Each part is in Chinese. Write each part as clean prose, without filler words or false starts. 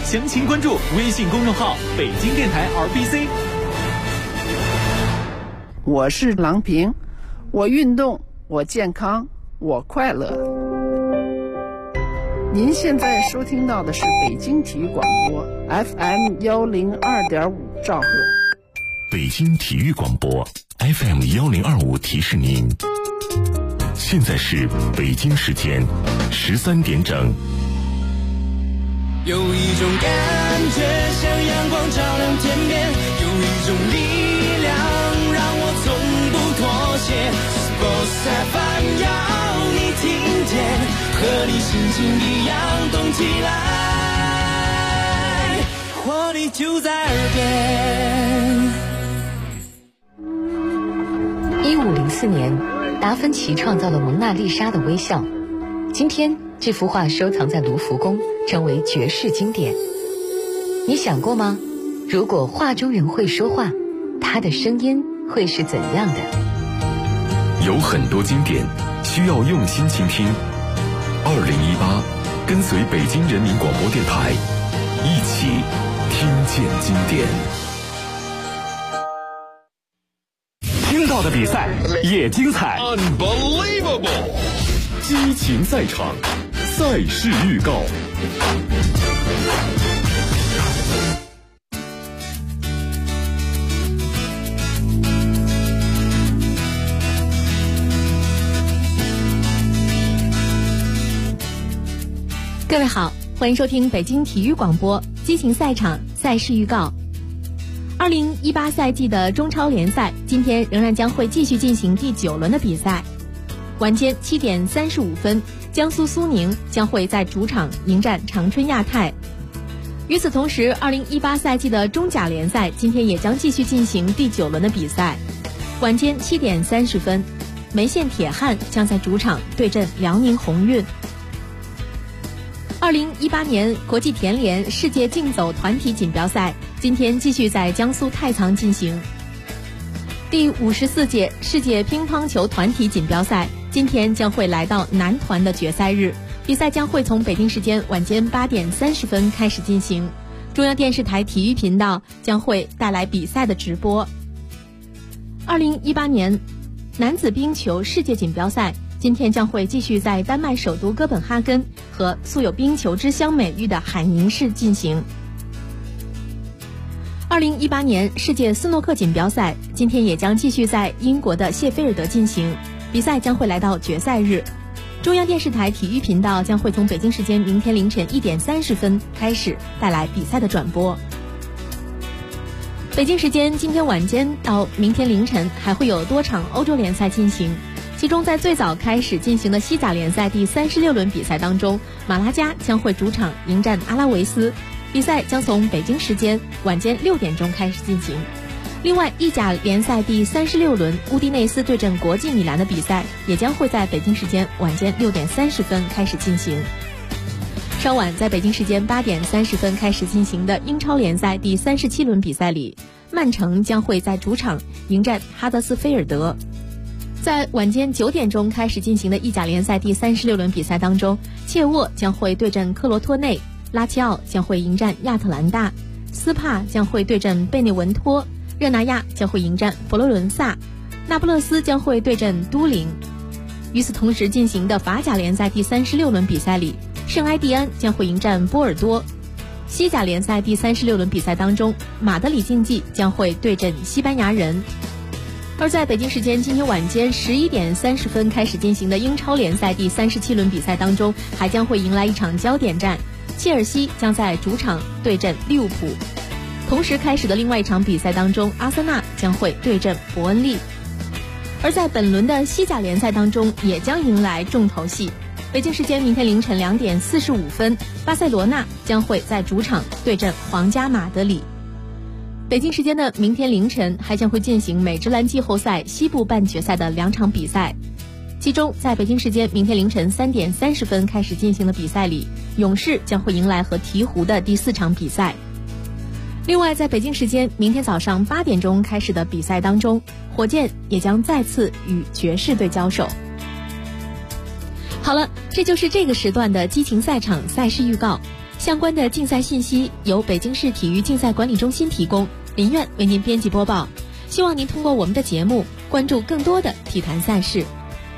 详情关注微信公众号北京电台 RBC。 我是郎平，我运动，我健康，我快乐。您现在收听到的是北京体育广播 FM102.5 兆赫。 北京体育广播 FM1025 提示您，现在是北京时间13点整。 有一种感觉像阳光照亮天边，有一种力量让我从不妥协。Sports FM 要你听见，和你心情一样动起来，活力就在耳边。 1504年，达芬奇创造了蒙娜丽莎的微笑。今天，这幅画收藏在卢浮宫，成为绝世经典。你想过吗？如果画中人会说话，他的声音会是怎样的？ 有很多经典需要用心倾听。2018，跟随北京人民广播电台，一起听见经典。 听到的比赛也精彩 Unbelievable， 激情赛场，赛事预告。 各位好，欢迎收听北京体育广播激情赛场赛事预告。2018赛季的中超联赛今天仍然将会继续进行第9轮的比赛。晚间7点35分，江苏苏宁将会在主场迎战长春亚泰。与此同时，2018赛季的中甲联赛今天也将继续进行第9轮的比赛。晚间7点30分，梅县铁汉将在主场对阵辽宁宏运。2018年国际田联世界竞走团体锦标赛今天继续在江苏太仓进行。第54届世界乒乓球团体锦标赛今天将会来到男团的决赛日，比赛将会从北京时间晚间8点30分开始进行。中央电视台体育频道将会带来比赛的直播。2018年男子冰球世界锦标赛今天将会继续在丹麦首都哥本哈根和素有冰球之乡美誉的海宁市进行。2018年世界斯诺克锦标赛今天也将继续在英国的谢菲尔德进行，比赛将会来到决赛日。中央电视台体育频道将会从北京时间明天凌晨1点30分开始带来比赛的转播。北京时间今天晚间到明天凌晨还会有多场欧洲联赛进行，其中在最早开始进行的西甲联赛第36轮比赛当中，马拉加将会主场迎战阿拉维斯，比赛将从北京时间晚间6点钟开始进行。另外，意甲联赛第36轮乌迪内斯对阵国际米兰的比赛也将会在北京时间晚间6点30分开始进行。稍晚在北京时间8点30分开始进行的英超联赛第37轮比赛里，曼城将会在主场迎战哈德斯菲尔德。在晚间9点钟开始进行的意甲联赛第36轮比赛当中，切沃将会对阵克罗托内，拉齐奥将会迎战亚特兰大，斯帕将会对阵贝内文托，热那亚将会迎战佛罗伦萨，那不勒斯将会对阵都灵。与此同时进行的法甲联赛第36轮比赛里，圣埃蒂安将会迎战波尔多。西甲联赛第36轮比赛当中，马德里竞技将会对阵西班牙人。而在北京时间今天晚间11点30分开始进行的英超联赛第37轮比赛当中，还将会迎来一场焦点战，切尔西将在主场对阵利物浦。同时开始的另外一场比赛当中，阿森纳将会对阵伯恩利。而在本轮的西甲联赛当中，也将迎来重头戏。北京时间明天凌晨2点45分，巴塞罗那将会在主场对阵皇家马德里。北京时间的明天凌晨还将会进行美职篮季后赛西部半决赛的2场比赛，其中在北京时间明天凌晨3点30分开始进行的比赛里，勇士将会迎来和鹈鹕的第4场比赛。另外，在北京时间明天早上8点钟开始的比赛当中，火箭也将再次与爵士队交手。好了，这就是这个时段的激情赛场赛事预告。 相关的竞赛信息由北京市体育竞赛管理中心提供，林苑为您编辑播报。希望您通过我们的节目关注更多的体坛赛事。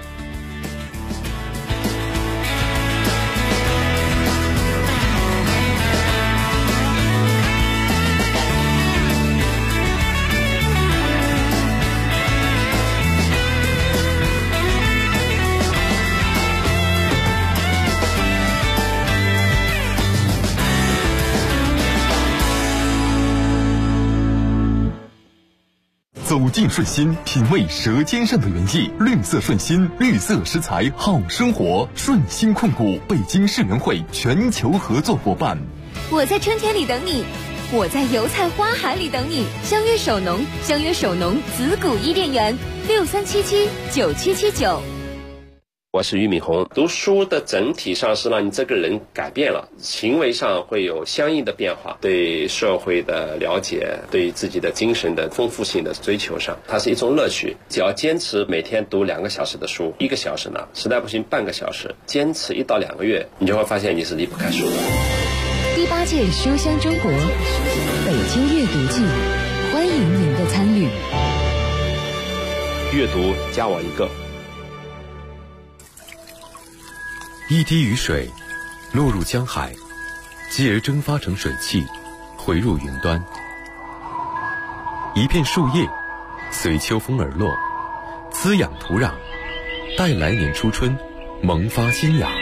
走进顺心，品味舌尖上的原意。绿色顺心，绿色食材好生活。顺心控股北京世园会全球合作伙伴。 我在春天里等你，我在油菜花海里等你。相约首农，相约首农紫谷伊甸园，63779779。 我是俞敏洪。读书的整体上是让你这个人改变了，行为上会有相应的变化，对社会的了解，对自己的精神的丰富性的追求上，它是一种乐趣。只要坚持每天读2个小时的书，1个小时呢，实在不行半个小时，坚持1到2个月，你就会发现你是离不开书的。 第8届书香中国北京阅读季，欢迎您的参与。 阅读加我1个。 一滴雨水落入江海，继而蒸发成水汽，回入云端。一片树叶随秋风而落，滋养土壤，待来年初春萌发新芽。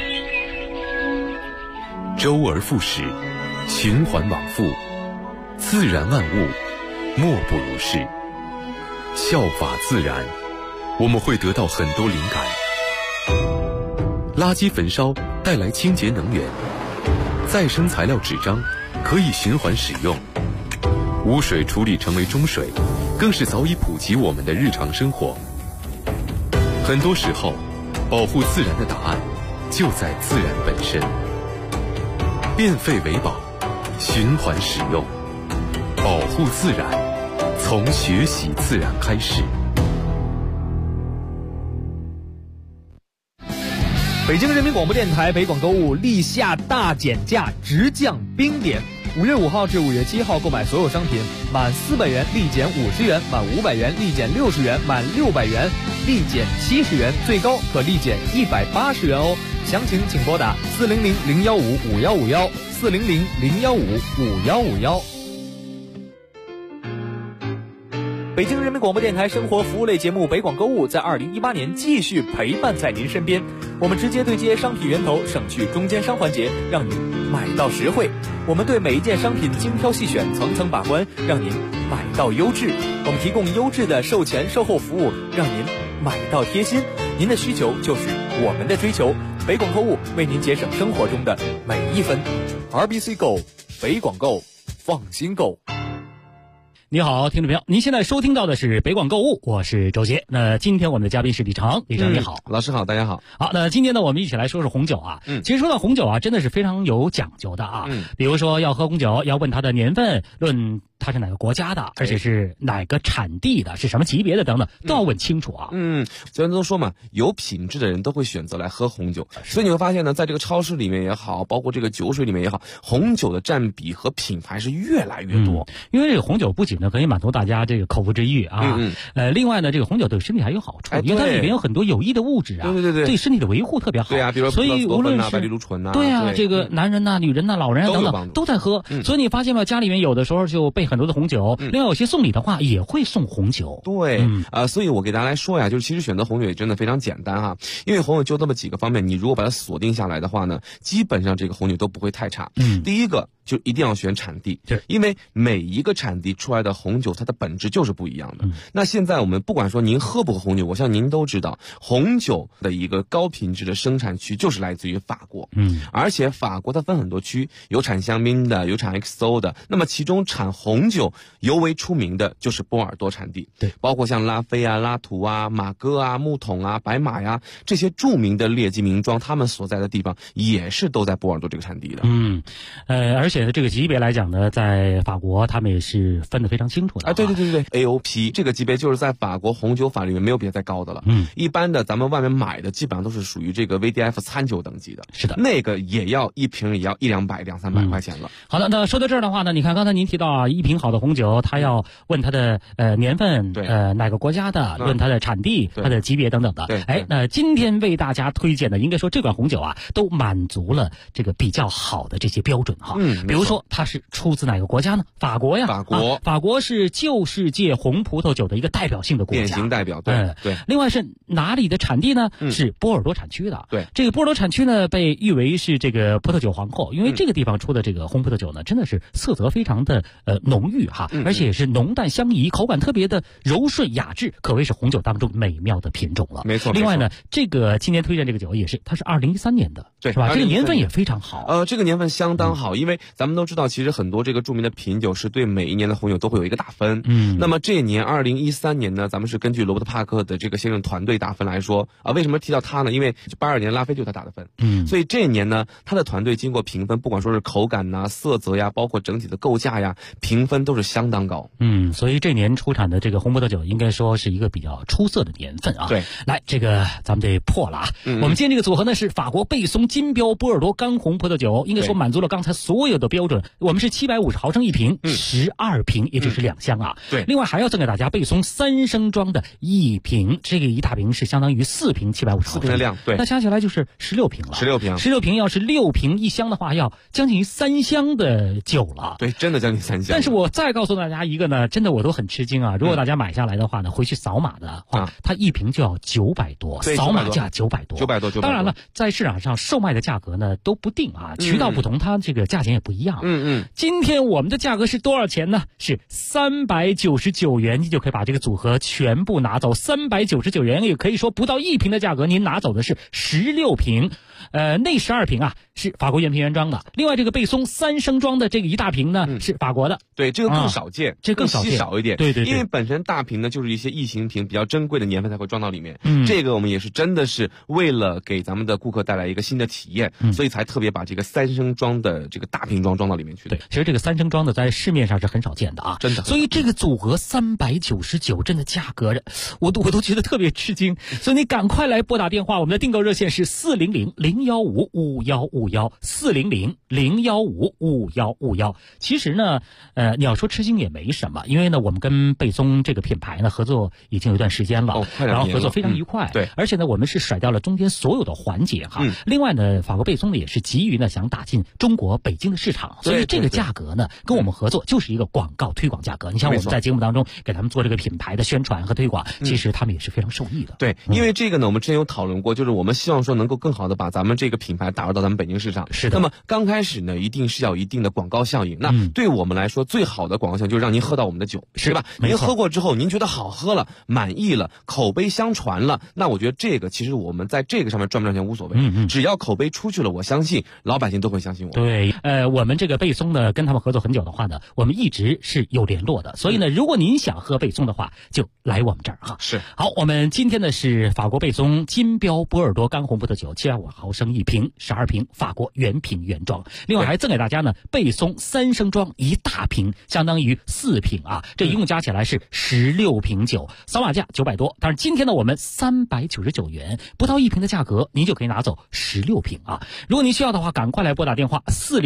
周而复始，循环往复，自然万物莫不如是。效法自然，我们会得到很多灵感。垃圾焚烧带来清洁能源，再生材料纸张可以循环使用，污水处理成为中水，更是早已普及我们的日常生活。很多时候，保护自然的答案就在自然本身。变废为宝，循环使用，保护自然，从学习自然开始。 北京人民广播电台北广购物立夏大减价，直降冰点。5月5号至5月7号购买所有商品，满400元立减50元，满500元立减60元，满600元立减70元，最高可立减180元哦。详情请拨打400-015-5151 400-015-5151。北京人民广播电台生活服务类节目北广购物在2018年继续陪伴在您身边，我们直接对接商品源头，省去中间商环节，让您买到实惠。我们对每一件商品精挑细选，层层把关，让您买到优质。我们提供优质的售前售后服务，让您买到贴心。您的需求就是我们的追求，北广购物为您节省生活中的每一分。RBC Go， 北广购，放心购。 你好，听众朋友，您现在收听到的是北广购物，我是周杰。那今天我们的嘉宾是李成，李成你好。 老师好，大家好。 好，那今天呢，我们一起来说说红酒啊。其实说到红酒啊，真的是非常有讲究的啊。比如说要喝红酒，要问它的年份，论它是哪个国家的，而且是哪个产地的，是什么级别的等等，都要问清楚啊。 虽然都说嘛，有品质的人都会选择来喝红酒，所以你会发现呢，在这个超市里面也好，包括这个酒水里面也好，红酒的占比和品牌是越来越多。 因为这个红酒不仅呢可以满足大家这个口腹之欲啊，另外呢，这个红酒对身体还有好处，因为它里面有很多有益的物质啊，对身体的维护特别好。 对啊，比如说所以无论是白藜芦醇呐， 对啊，这个男人呐、女人呐、老人等等都在喝。所以你发现吗？家里面有的时候就备很多的红酒，另外有些送礼的话也会送红酒。 对，所以我给大家来说呀，就是其实选择红酒也真的非常简单哈，因为红酒就这么几个方面，你如果把它锁定下来的话呢，基本上这个红酒都不会太差。第一个就一定要选产地，因为每一个产地出来的红酒，它的本质就是不一样的。那现在我们不管说您喝不喝红酒，我相信您都知道，红酒的一个高品质的生产区就是来自于法国。而且法国它分很多区，有产香槟的，有产 XO 的。那么其中产红酒尤为出名的就是波尔多产地，对，包括像拉菲啊、拉图啊、马哥啊、木桶啊、白马呀这些著名的劣迹名庄，他们所在的地方也是都在波尔多这个产地的。 而且且这个级别来讲呢，在法国他们也是分得非常清楚的。 对，AOP 这个级别就是在法国红酒法里面没有比它再高的了。一般的咱们外面买的基本上都是属于这个 VDF 餐酒等级的。 是的， 那个也要一瓶也要100-200、200-300块钱了。 好的，那说到这儿的话呢，你看刚才您提到啊，一瓶好的红酒，它要问它的年份，哪个国家的，论它的产地，它的级别等等的。那今天为大家推荐的，应该说这款红酒啊，都满足了这个比较好的这些标准哈。比如说它是出自哪个国家呢？法国呀，法国是旧世界红葡萄酒的一个代表性的国家， 典型代表。对。 另外是哪里的产地呢？是波尔多产区的。 对， 这个波尔多产区呢，被誉为是这个葡萄酒皇后，因为这个地方出的这个红葡萄酒呢，真的是色泽非常的浓郁哈，而且也是浓淡相宜，口感特别的柔顺雅致，可谓是红酒当中美妙的品种了。 没错。 另外呢，这个今天推荐这个酒也是，它是2013年的， 对， 是吧？这个年份也非常好。 这个年份相当好，因为咱们都知道，其实很多这个著名的品酒是对每一年的红酒都会有一个打分。那么这一年2013年呢，咱们是根据罗伯特帕克的这个先生团队打分来说啊，为什么提到他呢？因为82年拉菲就是他打的分。所以这一年呢，他的团队经过评分，不管说是口感呐、色泽呀，包括整体的构架呀，评分都是相当高。 所以这年出产的这个红葡萄酒应该说是一个比较出色的年份啊。 对， 来，这个咱们得破了啊。我们今天这个组合呢是法国贝松金标波尔多干红葡萄酒，应该说满足了刚才所有的标准。我们是750毫升一瓶，12瓶，也就是2箱啊。 对， 另外还要赠给大家贝松3升装的一瓶，这个一大瓶是相当于4瓶750毫升。4 瓶的量，对， 那加起来就是16瓶了。16瓶要是6瓶1箱的话，要将近于3箱的酒了。 对，真的将近3箱。 但是我再告诉大家一个呢，真的我都很吃惊啊！如果大家买下来的话呢，回去扫码的话，它一瓶就要900多，扫码价900多。 900多。 当然了，在市场上售卖的价格呢都不定啊，渠道不同，它这个价钱也不一样。今天我们的价格是多少钱呢？是399元，你就可以把这个组合全部拿走。399元也可以说不到1瓶的价格，您拿走的是16瓶。那12瓶啊是法国原瓶原装的，另外这个贝松3升装的这个一大瓶呢是法国的。 对，这个更少见， 这更稀少一点。 对， 因为本身大瓶呢就是一些异形瓶，比较珍贵的年份才会装到里面。这个我们也是真的是为了给咱们的顾客带来一个新的体验，所以才特别把这个3升装的这个大瓶装到里面去的。 对，其实这个3升装的在市面上是很少见的啊， 真的。 所以这个组合399，真的价格我都觉得特别吃惊。所以你赶快来拨打电话，我们的订购热线是400-015-5151，400-015-5151。其实呢，你要说吃惊也没什么，因为呢，我们跟贝松这个品牌呢合作已经有一段时间了，然后合作非常愉快。 对， 而且呢，我们是甩掉了中间所有的环节哈。另外呢，法国贝松呢也是急于呢想打进中国北京的市场，所以这个价格呢跟我们合作就是一个广告推广价格。你像我们在节目当中给他们做这个品牌的宣传和推广，其实他们也是非常受益的。 对，因为这个呢，我们之前有讨论过，就是我们希望说能够更好的把咱们这个品牌打入到咱们北京市场。 是的。 那么刚开始呢，一定是要有一定的广告效应。那对我们来说，最好的广告效应就是让您喝到我们的酒，是吧？您喝过之后，您觉得好喝了，满意了，口碑相传了，那我觉得这个其实我们在这个上面赚不赚钱无所谓，只要口碑出去了，我相信老百姓都会相信我。 对，我们这个贝松呢，跟他们合作很久的话呢，我们一直是有联络的，所以呢，如果您想喝贝松的话，就来我们这儿哈。 是。 好，我们今天呢是法国贝松金标波尔多干红葡萄酒，750毫升一瓶，12瓶，法国原瓶原装。另外还赠给大家呢贝松3升装一大瓶，相当于4瓶啊，这一共加起来是16瓶酒，扫码价900多。但是今天呢，我们399元，不到1瓶的价格，您就可以拿走16瓶啊。如果您需要的话，赶快来拨打电话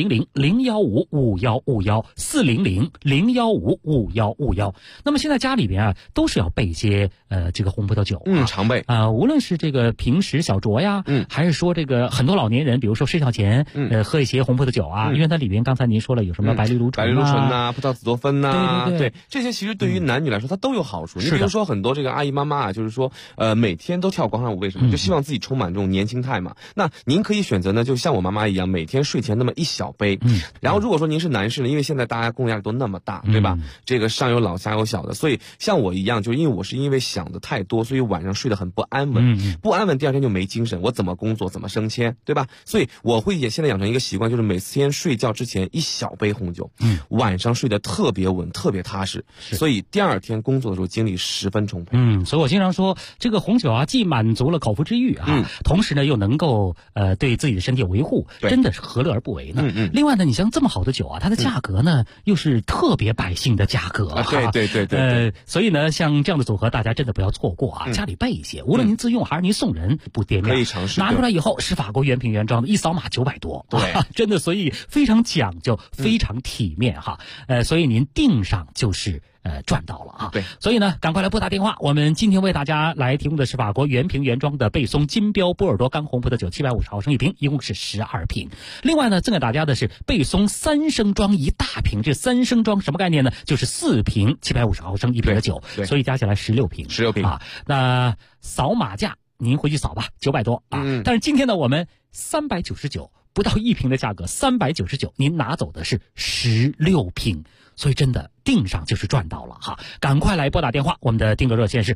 400-015-5151，400-015-5151。那么现在家里边啊，都是要备一些这个红葡萄酒， 常备啊，无论是这个平时小酌呀，还是说这个很多老年人，比如说睡觉前，喝一些红葡萄酒啊，因为它里边刚才您说了有什么白藜芦醇呐、葡萄紫多酚呐， 对， 这些其实对于男女来说它都有好处。你比如说很多这个阿姨妈妈啊，就是说每天都跳广场舞，为什么？就希望自己充满这种年轻态嘛。那您可以选择呢，就像我妈妈一样，每天睡前那么1小杯。然后如果说您是男士呢，因为现在大家工作压力都那么大，对吧？这个上有老下有小的，所以像我一样，就因为想的太多，所以晚上睡得很不安稳，不安稳，第二天就没精神，我怎么工作，怎么升迁，对吧？所以我会现在养成一个习惯，就是每天睡觉之前1小杯红酒，晚上睡得特别稳，特别踏实，所以第二天工作的时候精力十分充沛。 所以我经常说，这个红酒啊，既满足了口腹之欲啊，同时呢又能够对自己的身体有维护，真的是何乐而不为呢？另外呢。 呢，你像这么好的酒啊，它的价格呢又是特别百姓的价格对。 所以呢，像这样的组合，大家真的不要错过啊！家里备一些，无论您自用还是您送人，不掂量， 可以尝试。 拿出来以后是法国原瓶原装的，一扫码900多， 对， 真的，所以非常讲究，非常体面哈。所以您订上就是赚到了啊！ 对， 所以呢，赶快来拨打电话。我们今天为大家来提供的是法国原瓶原装的贝松金标波尔多干红葡萄酒，750毫升一瓶，一共是12瓶。另外呢，赠给大家的是贝松3升装一大瓶。这3升装什么概念呢？就是4瓶750毫升一瓶的酒，所以加起来16瓶。 16瓶啊！那扫码价您回去扫吧，900多啊！但是今天呢，我们399不到1瓶的价格，399您拿走的是16瓶。所以真的订上就是赚到了哈！赶快来拨打电话，我们的订购热线是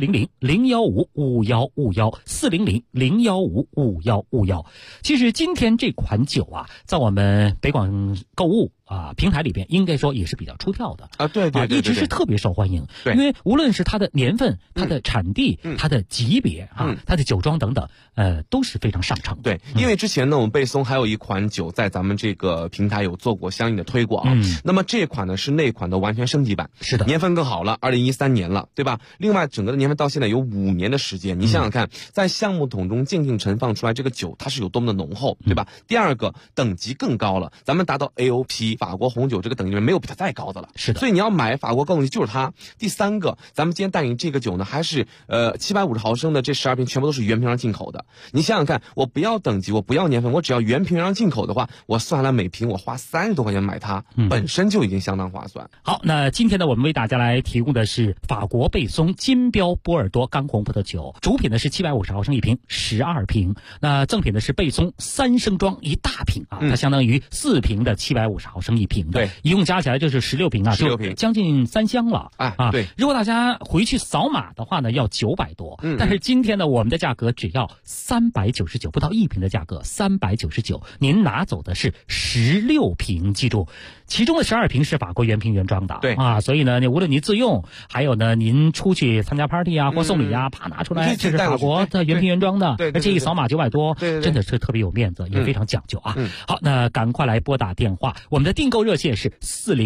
400-015-5151，400-015-5151。其实今天这款酒啊，在我们北广购物平台里边，应该说也是比较出挑的啊，对， 一直是特别受欢迎。 对， 因为无论是它的年份、它的产地、它的级别它的酒庄等等，都是非常上乘的。 对，因为之前呢，我们贝松还有一款酒在咱们这个平台有做过相应的推广。那么这款呢是那款的完全升级版， 是的， 年份更好了，2013年了，对吧？另外整个的年份到现在有5年的时间，你想想看，在橡木桶中静静陈放出来这个酒，它是有多么的浓厚，对吧？第二个等级更高了，咱们达到 AOP 法国红酒这个等级里面没有比它再高的了， 是的。 所以你要买法国高等级就是它。第三个，咱们今天带你这个酒呢，还是750毫升的这12瓶全部都是原瓶上进口的。你想想看，我不要等级，我不要年份，我只要原瓶上进口的话，我算下来每瓶我花30多块钱买它，本身就已经相当划算。 好，那今天呢，我们为大家来提供的是法国贝松金标波尔多干红葡萄酒，主品呢是750毫升一瓶，12瓶。那赠品呢是贝松3升装一大瓶啊，它相当于4瓶的750毫升一瓶的， 对， 一共加起来就是16瓶啊，16瓶，将近3箱了啊。对， 如果大家回去扫码的话呢，要900多，但是今天呢，我们的价格只要399，不到1瓶的价格399，您拿走的是16瓶，记住，其中的12瓶是法国原瓶原装的， 对啊，所以呢，无论您自用，还有呢，您出去参加 party 啊或送礼啊，啪拿出来，这是法国的原瓶原装的，而且一扫码900多，真的是特别有面子，也非常讲究啊。好，那赶快来拨打电话，我们的订购热线是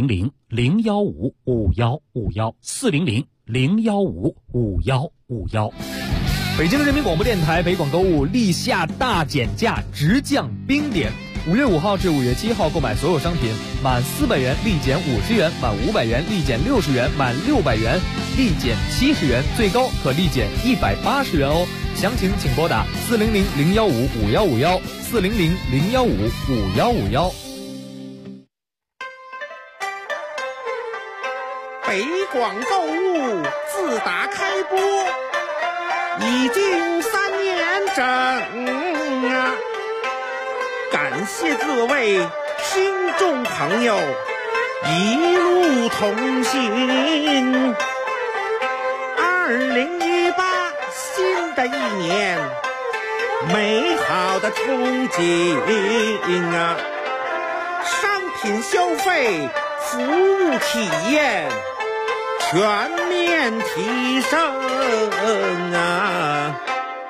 400-015-5151，400-015-5151。 北京人民广播电台北广购物立夏大减价，直降冰点。5月5号至5月7号购买所有商品，满400元立减50元，满500元立减60元，满600元立减70元，最高可立减180元哦。详情请拨打400-015-5151，400-015-5151。 北广购物自打开播已经3年整啊，感谢各位听众朋友一路同行。2018新的一年，美好的憧憬啊，商品消费、服务体验全面提升啊！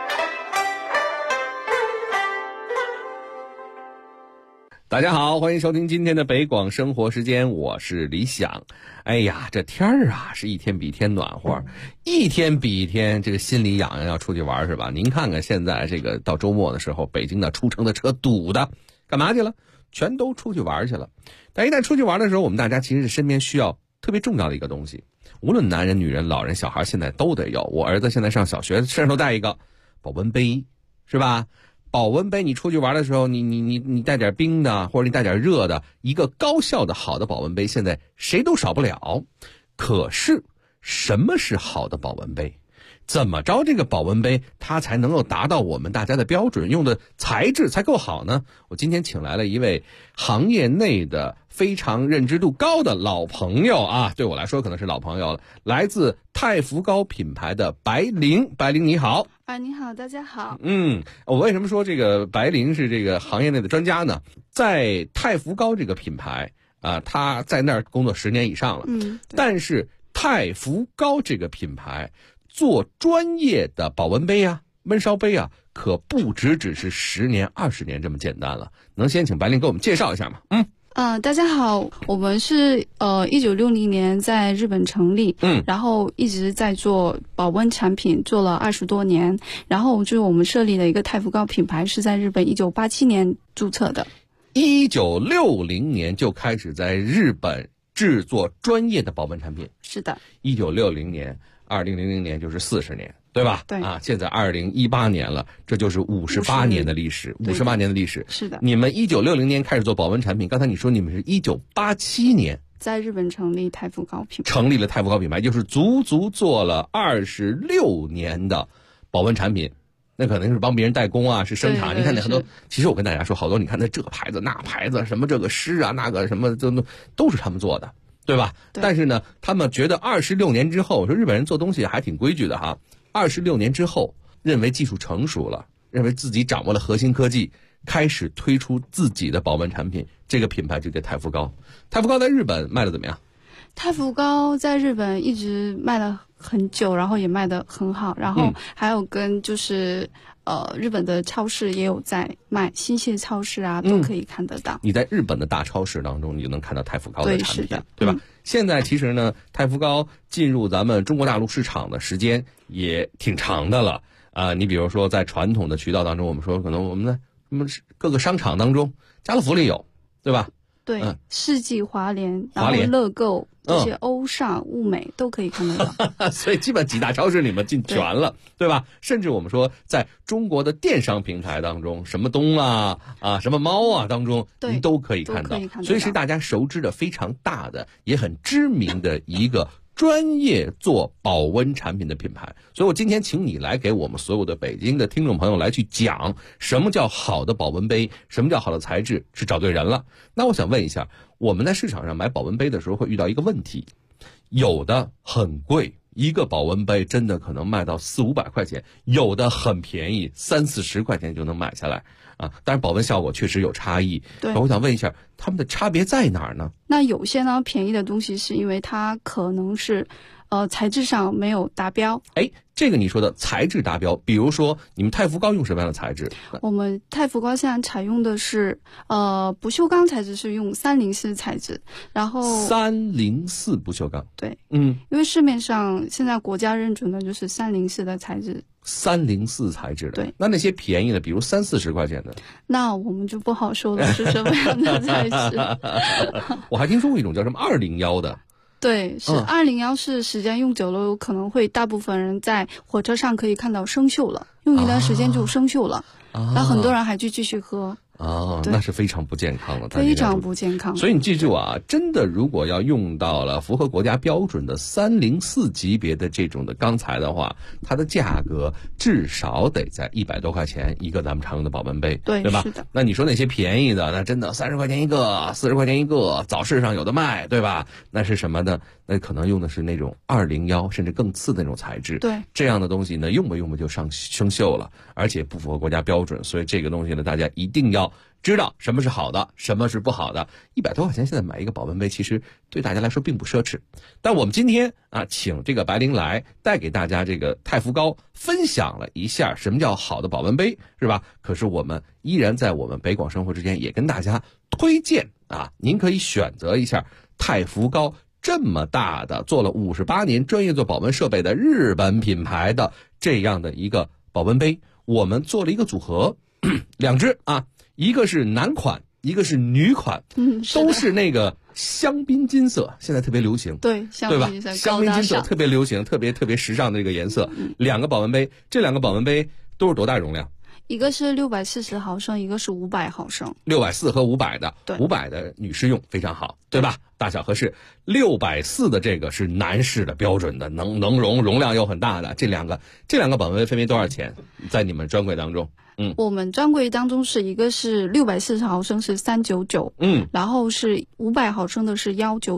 大家好，欢迎收听今天的北广生活时间，我是李想。哎呀，这天儿啊是一天比一天暖和，一天比一天这个心里痒痒，要出去玩是吧？您看看现在这个到周末的时候，北京的出城的车堵的，干嘛去了？全都出去玩去了。但一旦出去玩的时候，我们大家其实身边需要特别重要的一个东西，无论男人、女人、老人、小孩，现在都得有。我儿子现在上小学，身上都带一个保温杯，是吧？保温杯，你出去玩的时候，你带点冰的，或者你带点热的，一个高效的好的保温杯，现在谁都少不了。可是，什么是好的保温杯？怎么着这个保温杯它才能够达到我们大家的标准，用的材质才够好呢？我今天请来了一位行业内的非常认知度高的老朋友啊，对我来说可能是老朋友了，来自太福高品牌的白灵。白灵你好。 你好，大家好。 我为什么说这个白灵是这个行业内的专家呢？在太福高这个品牌啊，他在那儿工作10年以上了。但是太福高这个品牌做专业的保温杯啊、焖烧杯啊，可不只是10年、20年这么简单了。能先请白灵给我们介绍一下吗？ 大家好，我们是1960年在日本成立，然后一直在做保温产品，做了20多年，然后就是我们设立了一个太福膏品牌，是在日本1987年注册的。 1960年就开始在日本制作专业的保温产品。 是的。 1960年，2000年就是40年。对吧？ 对啊，现在2018年了，这就是58年的历史，58年的历史。 是的。 你们1960年开始做保温产品，刚才你说你们是1987年在日本成立太福膏品牌， 成立了太福膏品牌，就是足足做了26年的保温产品。那可能是帮别人代工啊，是生产。你看那很多，其实我跟大家说，好多你看那这个牌子那牌子，什么这个诗啊，那个什么都是他们做的，对吧？ 对。 但是呢，他们觉得26年之后，说日本人做东西还挺规矩的哈。26年之后，认为技术成熟了，认为自己掌握了核心科技，开始推出自己的保温产品，这个品牌就叫太福膏。太福膏在日本卖的怎么样？ 太福膏在日本一直卖了很久，然后也卖得很好，然后还有跟就是日本的超市也有在卖，新泻超市啊都可以看得到。 你在日本的大超市当中，你就能看到太福膏的产品， 对吧？现在其实呢，太福膏进入咱们中国大陆市场的时间也挺长的了啊。你比如说在传统的渠道当中，我们说可能我们的什么各个商场当中，家乐福里有，对吧？ 对，世纪华联，然后乐购这些欧尚、物美都可以看得到。 所以基本几大超市里面进全了，对吧？甚至我们说在中国的电商平台当中，什么东啊什么猫啊当中，你都可以看到。所以是大家熟知的非常大的，也很知名的一个专业做保温产品的品牌。所以我今天请你来给我们所有的北京的听众朋友来去讲什么叫好的保温杯，什么叫好的材质，是找对人了。那我想问一下，我们在市场上买保温杯的时候会遇到一个问题，有的很贵，一个保温杯真的可能卖到400-500块钱，有的很便宜，30-40块钱就能买下来啊。当然保温效果确实有差异。 对， 我想问一下，他们的差别在哪儿呢？ 那有些呢便宜的东西是因为它可能是材质上没有达标。 这个你说的材质达标，比如说你们太福膏用什么样的材质？ 我们太福膏现在采用的是不锈钢材质，是用304材质，然后 304不锈钢。 对，因为市面上现在国家认准的就是304的材质。 304材质的。 对， 那些便宜的，比如30-40块钱的， 那我们就不好说了是什么样的材质。 我还听说过一种叫什么201的。 对，是201，是时间用久了，有可能会大部分人在火车上可以看到生锈了，用一段时间就生锈了，然后很多人还去继续喝。 那是非常不健康的， 非常不健康。 所以你记住啊，真的如果要用到了符合国家标准的304级别的这种的钢材的话，它的价格至少得在100多块钱一个咱们常用的保温杯，对吧？ 是的。 那你说那些便宜的，那真的30块钱一个，40块钱一个，早市上有的卖，对吧？那是什么呢？那可能用的是那种201甚至更次的那种材质。 对， 这样的东西呢，用吧就生锈了，而且不符合国家标准。所以这个东西呢，大家一定要知道什么是好的，什么是不好的。100多块钱现在买一个保温杯，其实对大家来说并不奢侈。但我们今天请这个白灵来带给大家这个太福膏，分享了一下什么叫好的保温杯，是吧？可是我们依然在我们北广生活之间也跟大家推荐您可以选择一下太福膏这么大的做了58年专业做保温设备的日本品牌的这样的一个保温杯。我们做了一个组合，2只一个是男款，一个是女款，都是那个香槟金色，现在特别流行， 对吧？香槟金色特别流行，特别时尚的这个颜色。2个保温杯，这2个保温杯都是多大容量？ 一个是640毫升，一个是500毫升。 640和500的，对，500的女士用非常好，对吧？大小合适。640的这个是男士的标准的，能容量又很大的。这两个保温杯分别多少钱？在你们专柜当中？ 我们专柜当中是一个是640毫升是399，然后是500毫升的是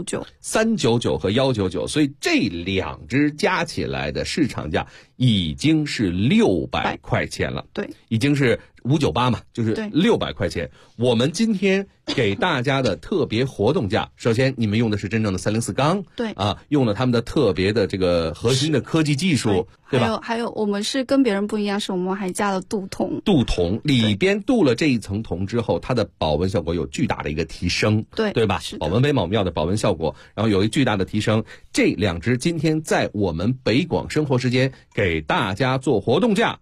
199，399 和199，所以这2只加起来的市场价已经是600块钱了。 对， 已经是 598嘛，就是600块钱。我们今天给大家的特别活动价，首先你们用的是真正的304钢， 对啊，用了他们的特别的这个核心的科技技术，对吧？ 还有，我们是跟别人不一样，是我们还加了镀铜。 镀铜里边镀了这一层铜之后，它的保温效果有巨大的一个提升，对吧？保温杯美妙的保温效果，然后有一巨大的提升。这2只今天在我们北广生活时间给大家做活动价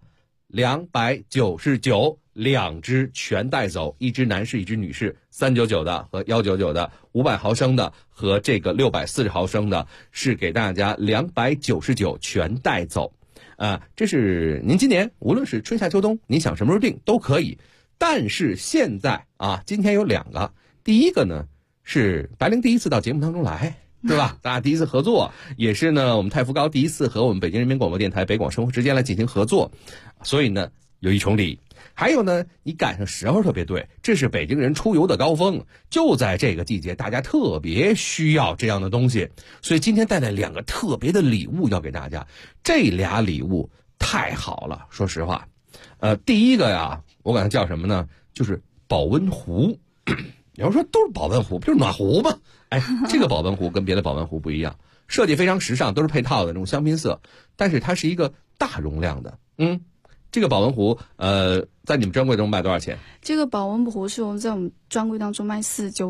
，299，2只全带走，一只男士一只女士，399的和199的，500毫升的和这个640毫升的，是给大家299全带走。这是您今年无论是春夏秋冬，您想什么时候订都可以。但是现在啊，今天有2个，第一个呢是白灵第一次到节目当中来，对吧？大家第一次合作，也是呢我们太福高第一次和我们北京人民广播电台北广生活时间来进行合作，所以呢有一重礼。还有呢，你赶上时候特别对，这是北京人出游的高峰，就在这个季节，大家特别需要这样的东西，所以今天带来2个特别的礼物要给大家。这俩礼物太好了，说实话，第一个呀，我管它叫什么呢？就是保温壶。有人说都是保温壶，不就是暖壶吗？哎，这个保温壶跟别的保温壶不一样，设计非常时尚，都是配套的这种香槟色，但是它是一个大容量的，这个保温壶，在你们专柜中卖多少钱？这个保温壶是在我们专柜当中卖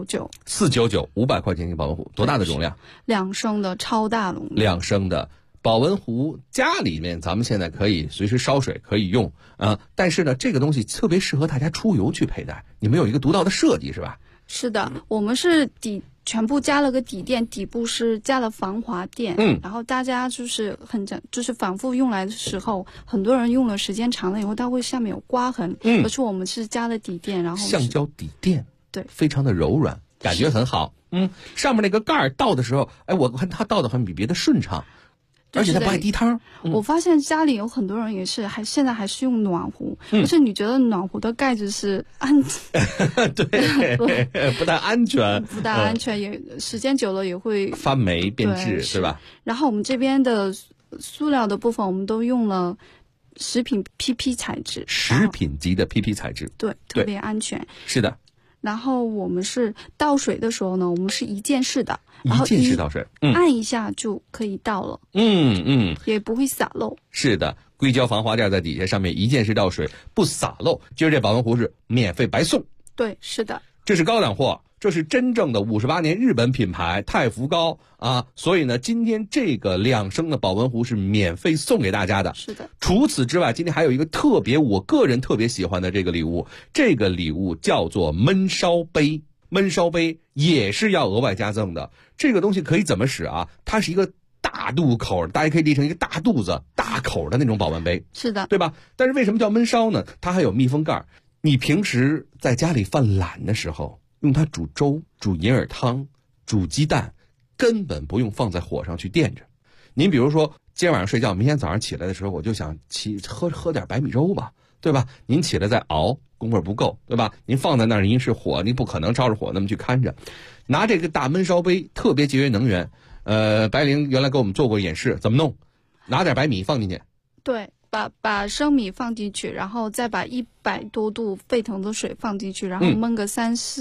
499，499，500块钱一个保温壶，多大的容量？2升的超大容量。2升的保温壶，家里面咱们现在可以随时烧水，可以用啊。但是呢，这个东西特别适合大家出游去佩戴。你们有一个独到的设计，是吧？是的，我们是全部加了个底垫，底部是加了防滑垫，然后大家就是反复用来的时候，很多人用了时间长了以后，它会下面有刮痕，而且我们是加了底垫，然后橡胶底垫，对，非常的柔软，感觉很好。上面那个盖儿倒的时候，哎，我看它倒的很比别的顺畅。而且它不爱滴汤。我发现家里有很多人也是，现在还是用暖壶，而且你觉得暖壶的盖子是对，不太安全，不太安全，也时间久了也会发霉变质，对吧？然后我们这边的塑料的部分，我们都用了食品 PP 材质，食品级的 PP 材质，对，特别安全。是的。然后我们是倒水的时候呢，我们是一键式的，然后一键式倒水，按一下就可以倒了，也不会洒漏。是的，硅胶防滑垫在底下，上面一键式倒水，不洒漏。今儿这保温壶是免费白送。对，是的，这是高档货，这是真正的58年日本品牌太福高啊，所以呢，今天这个2升的保温壶是免费送给大家的。是的。除此之外，今天还有一个我个人特别喜欢的这个礼物，这个礼物叫做焖烧杯。焖烧杯也是要额外加赠的。这个东西可以怎么使啊？它是一个大肚口，大家可以理成一个大肚子、大口的那种保温杯。是的，对吧？但是为什么叫焖烧呢？它还有密封盖。你平时在家里犯懒的时候，用它煮粥、煮银耳汤、煮鸡蛋，根本不用放在火上去垫着。您比如说，今天晚上睡觉，明天早上起来的时候，我就想喝点白米粥吧，对吧？您起来再熬，功夫不够，对吧？您放在那儿，您是火，您不可能照着火那么去看着。拿这个大焖烧杯，特别节约能源。白灵原来给我们做过演示，怎么弄？拿点白米放进去，对。把生米放进去，然后再把100多度沸腾的水放进去，然后焖个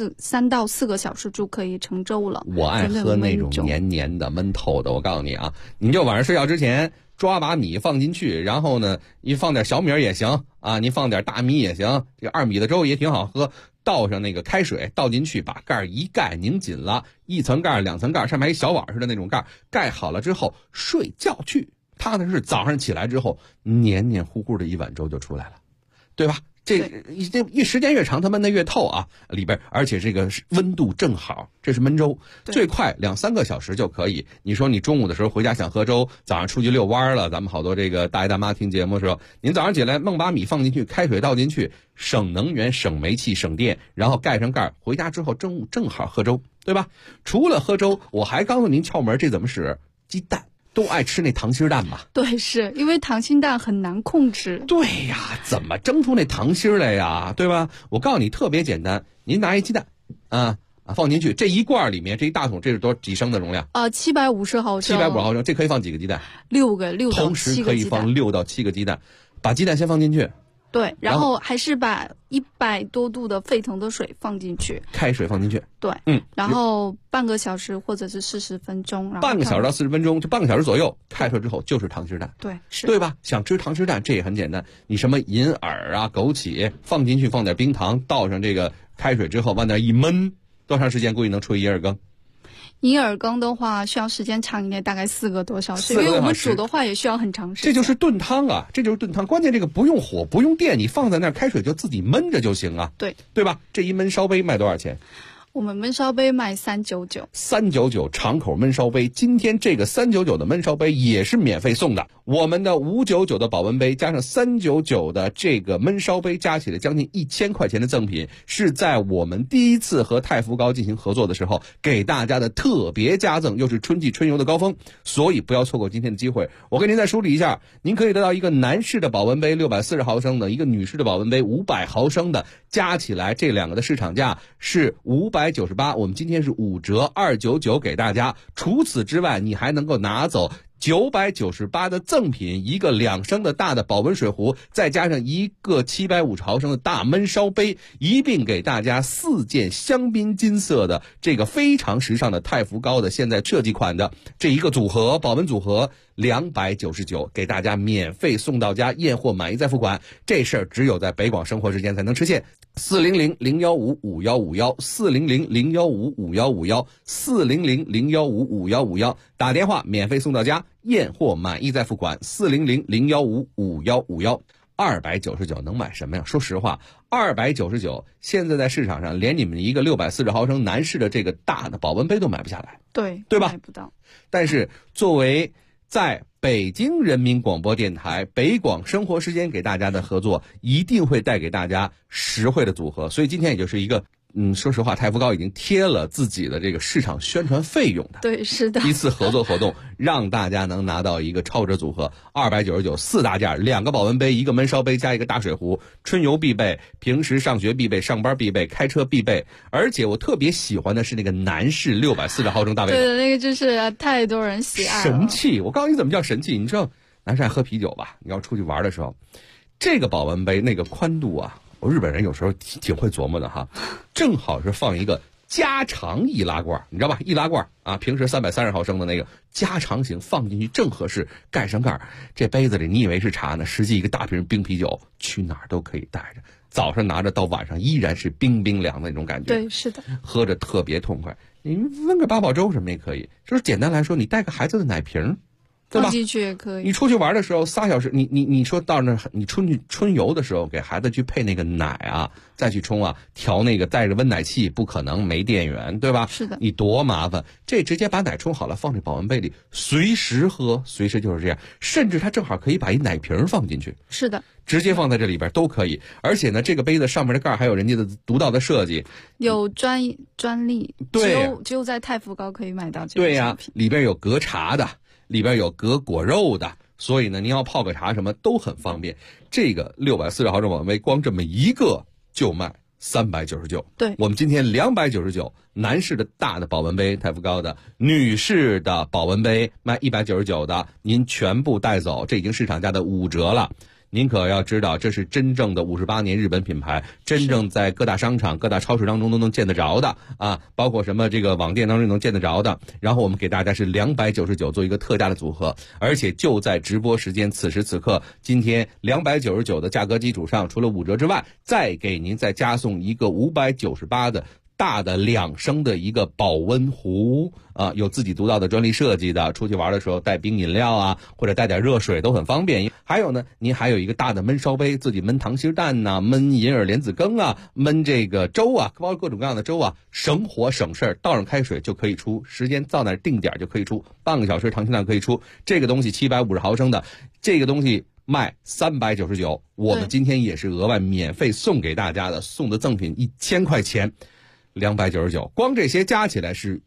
3到4个小时就可以成粥了。我爱喝那种黏黏的焖透的。我告诉你啊，你就晚上睡觉之前抓把米放进去，然后呢，你放点小米也行啊，你放点大米也行，这个2米的粥也挺好喝。倒上那个开水倒进去，把盖一盖，拧紧了，1层盖2层盖，上面还一小碗似的那种盖，盖好了之后睡觉去。他呢是早上起来之后黏黏糊糊的一碗粥就出来了，对吧？这时间越长，它焖得越透啊，里边而且这个温度正好，这是焖粥，最快2-3个小时就可以。你说你中午的时候回家想喝粥，早上出去遛弯了，咱们好多这个大爷大妈听节目的时候，您早上起来弄把米放进去，开水倒进去，省能源、省煤气、省电，然后盖上盖，回家之后中午正好喝粥，对吧？除了喝粥，我还告诉您窍门，这怎么使？鸡蛋。都爱吃那糖心蛋吧？对，是因为糖心蛋很难控制。对呀，怎么蒸出那糖心来呀？对吧？我告诉你，特别简单，您拿一鸡蛋，放进去，这一罐里面这一大桶，这是几升的容量？750毫升。750毫升，这可以放几个鸡蛋？6到7个鸡蛋。同时可以放6到7个鸡蛋，把鸡蛋先放进去， 对，然后还是把100多度的沸腾的水放进去， 开水放进去， 对，然后半个小时或者是40分钟， 半个小时到40分钟，就半个小时左右，开出来之后就是糖心蛋， 对，是， 对吧？想吃糖心蛋，这也很简单，你什么银耳啊、枸杞放进去，放点冰糖，倒上这个开水之后，往那一焖，多长时间估计能出一银耳羹？ 银耳羹的话需要时间长一点，大概4个多小时，因为我们煮的话也需要很长时间。 这就是炖汤啊，这就是炖汤。关键这个不用火，不用电，你放在那儿，开水就自己焖着就行啊。 对， 对吧？这一焖烧杯卖多少钱？ 我们焖烧杯卖399。 399长口焖烧杯，今天这个399的焖烧杯也是免费送的。我们的599的保温杯加上399的这个焖烧杯，加起来将近1000块钱的赠品，是在我们第一次和太福糕进行合作的时候给大家的特别加赠，又是春季春游的高峰，所以不要错过今天的机会。我给您再梳理一下，您可以得到一个男士的保温杯640毫升的，一个女士的保温杯500毫升的，加起来这两个的市场价是598，我们今天是5折299给大家。除此之外，你还能够拿走998的赠品，一个2升的大的保温水壶，再加上一个750毫升的大焖烧杯，一并给大家4件香槟金色的这个非常时尚的太福糕的现在设计款的这一个组合，保温组合299，给大家免费送到家，验货满意再付款。这事儿只有在北广生活时间才能实现。400-015-5151，400-015-5151，400-015-5151，打电话免费送到家，验货满意再付款。400-015-5151，299能买什么呀？说实话，299现在在市场上连你们一个640毫升男士的这个大的保温杯都买不下来，对吧？ 买不到。 但是作为在北京人民广播电台北广生活时间给大家的合作，一定会带给大家实惠的组合。所以今天也就是一个说实话，太福糕已经贴了自己的这个市场宣传费用的， 对，是的， 一次合作活动，让大家能拿到一个超值组合，299 4大件，2个保温杯，一个焖烧杯加一个大水壶，春游必备，平时上学必备，上班必备，开车必备。而且我特别喜欢的是那个男士640毫升大杯， 对的，那个就是太多人喜爱了， 神器。我告诉你怎么叫神器，你知道男士爱喝啤酒吧？你要出去玩的时候，这个保温杯那个宽度啊。日本人有时候挺会琢磨的哈，正好是放一个加长易拉罐，你知道吧？易拉罐啊，平时330毫升的那个加长型放进去正合适，盖上盖，这杯子里你以为是茶呢，实际一个大瓶冰啤酒，去哪儿都可以带着，早上拿着到晚上依然是冰冰凉的那种感觉。 对，是的， 喝着特别痛快。你焖个八宝粥什么也可以，就是简单来说，你带个孩子的奶瓶。对吧？ 放进去也可以。 你出去玩的时候3小时，你说到那你春游的时候，给孩子去配那个奶啊，再去冲啊，调那个带着温奶器，不可能没电源，对吧？ 是的。 你多麻烦，这直接把奶冲好了，放这保温杯里，随时喝，随时就是这样。甚至它正好可以把一奶瓶放进去。 是的。 直接放在这里边都可以。而且呢，这个杯子上面的盖还有人家的独到的设计， 有专利， 对， 只有在太福糕可以买到这个商品。对呀，里边有隔茶的。里边有隔果肉的，所以呢，您要泡个茶什么都很方便。这个640毫升保温杯，光这么一个就卖399。 对， 我们今天299，男士的大的保温杯太福糕的，女士的保温杯卖199的，您全部带走，这已经市场价的5折了。您可要知道，这是真正的58年日本品牌，真正在各大商场、各大超市当中都能见得着的啊，包括什么这个网店当中能见得着的。然后我们给大家是299做一个特价的组合，而且就在直播时间，此时此刻，今天299的价格基础上，除了5折之外，再给您再加送一个598的。大的2升的一个保温壶啊，有自己独到的专利设计的，出去玩的时候带冰饮料啊，或者带点热水都很方便。还有呢，您还有一个大的焖烧杯，自己焖糖心蛋呐，焖银耳莲子羹啊，焖这个粥啊，包括各种各样的粥啊，省火省事儿，倒上开水就可以出，时间到那儿定点就可以出，半个小时糖心蛋可以出。这个东西750毫升的，这个东西卖399，我们今天也是额外免费送给大家的，送的赠品1000块钱。299，光这些加起来是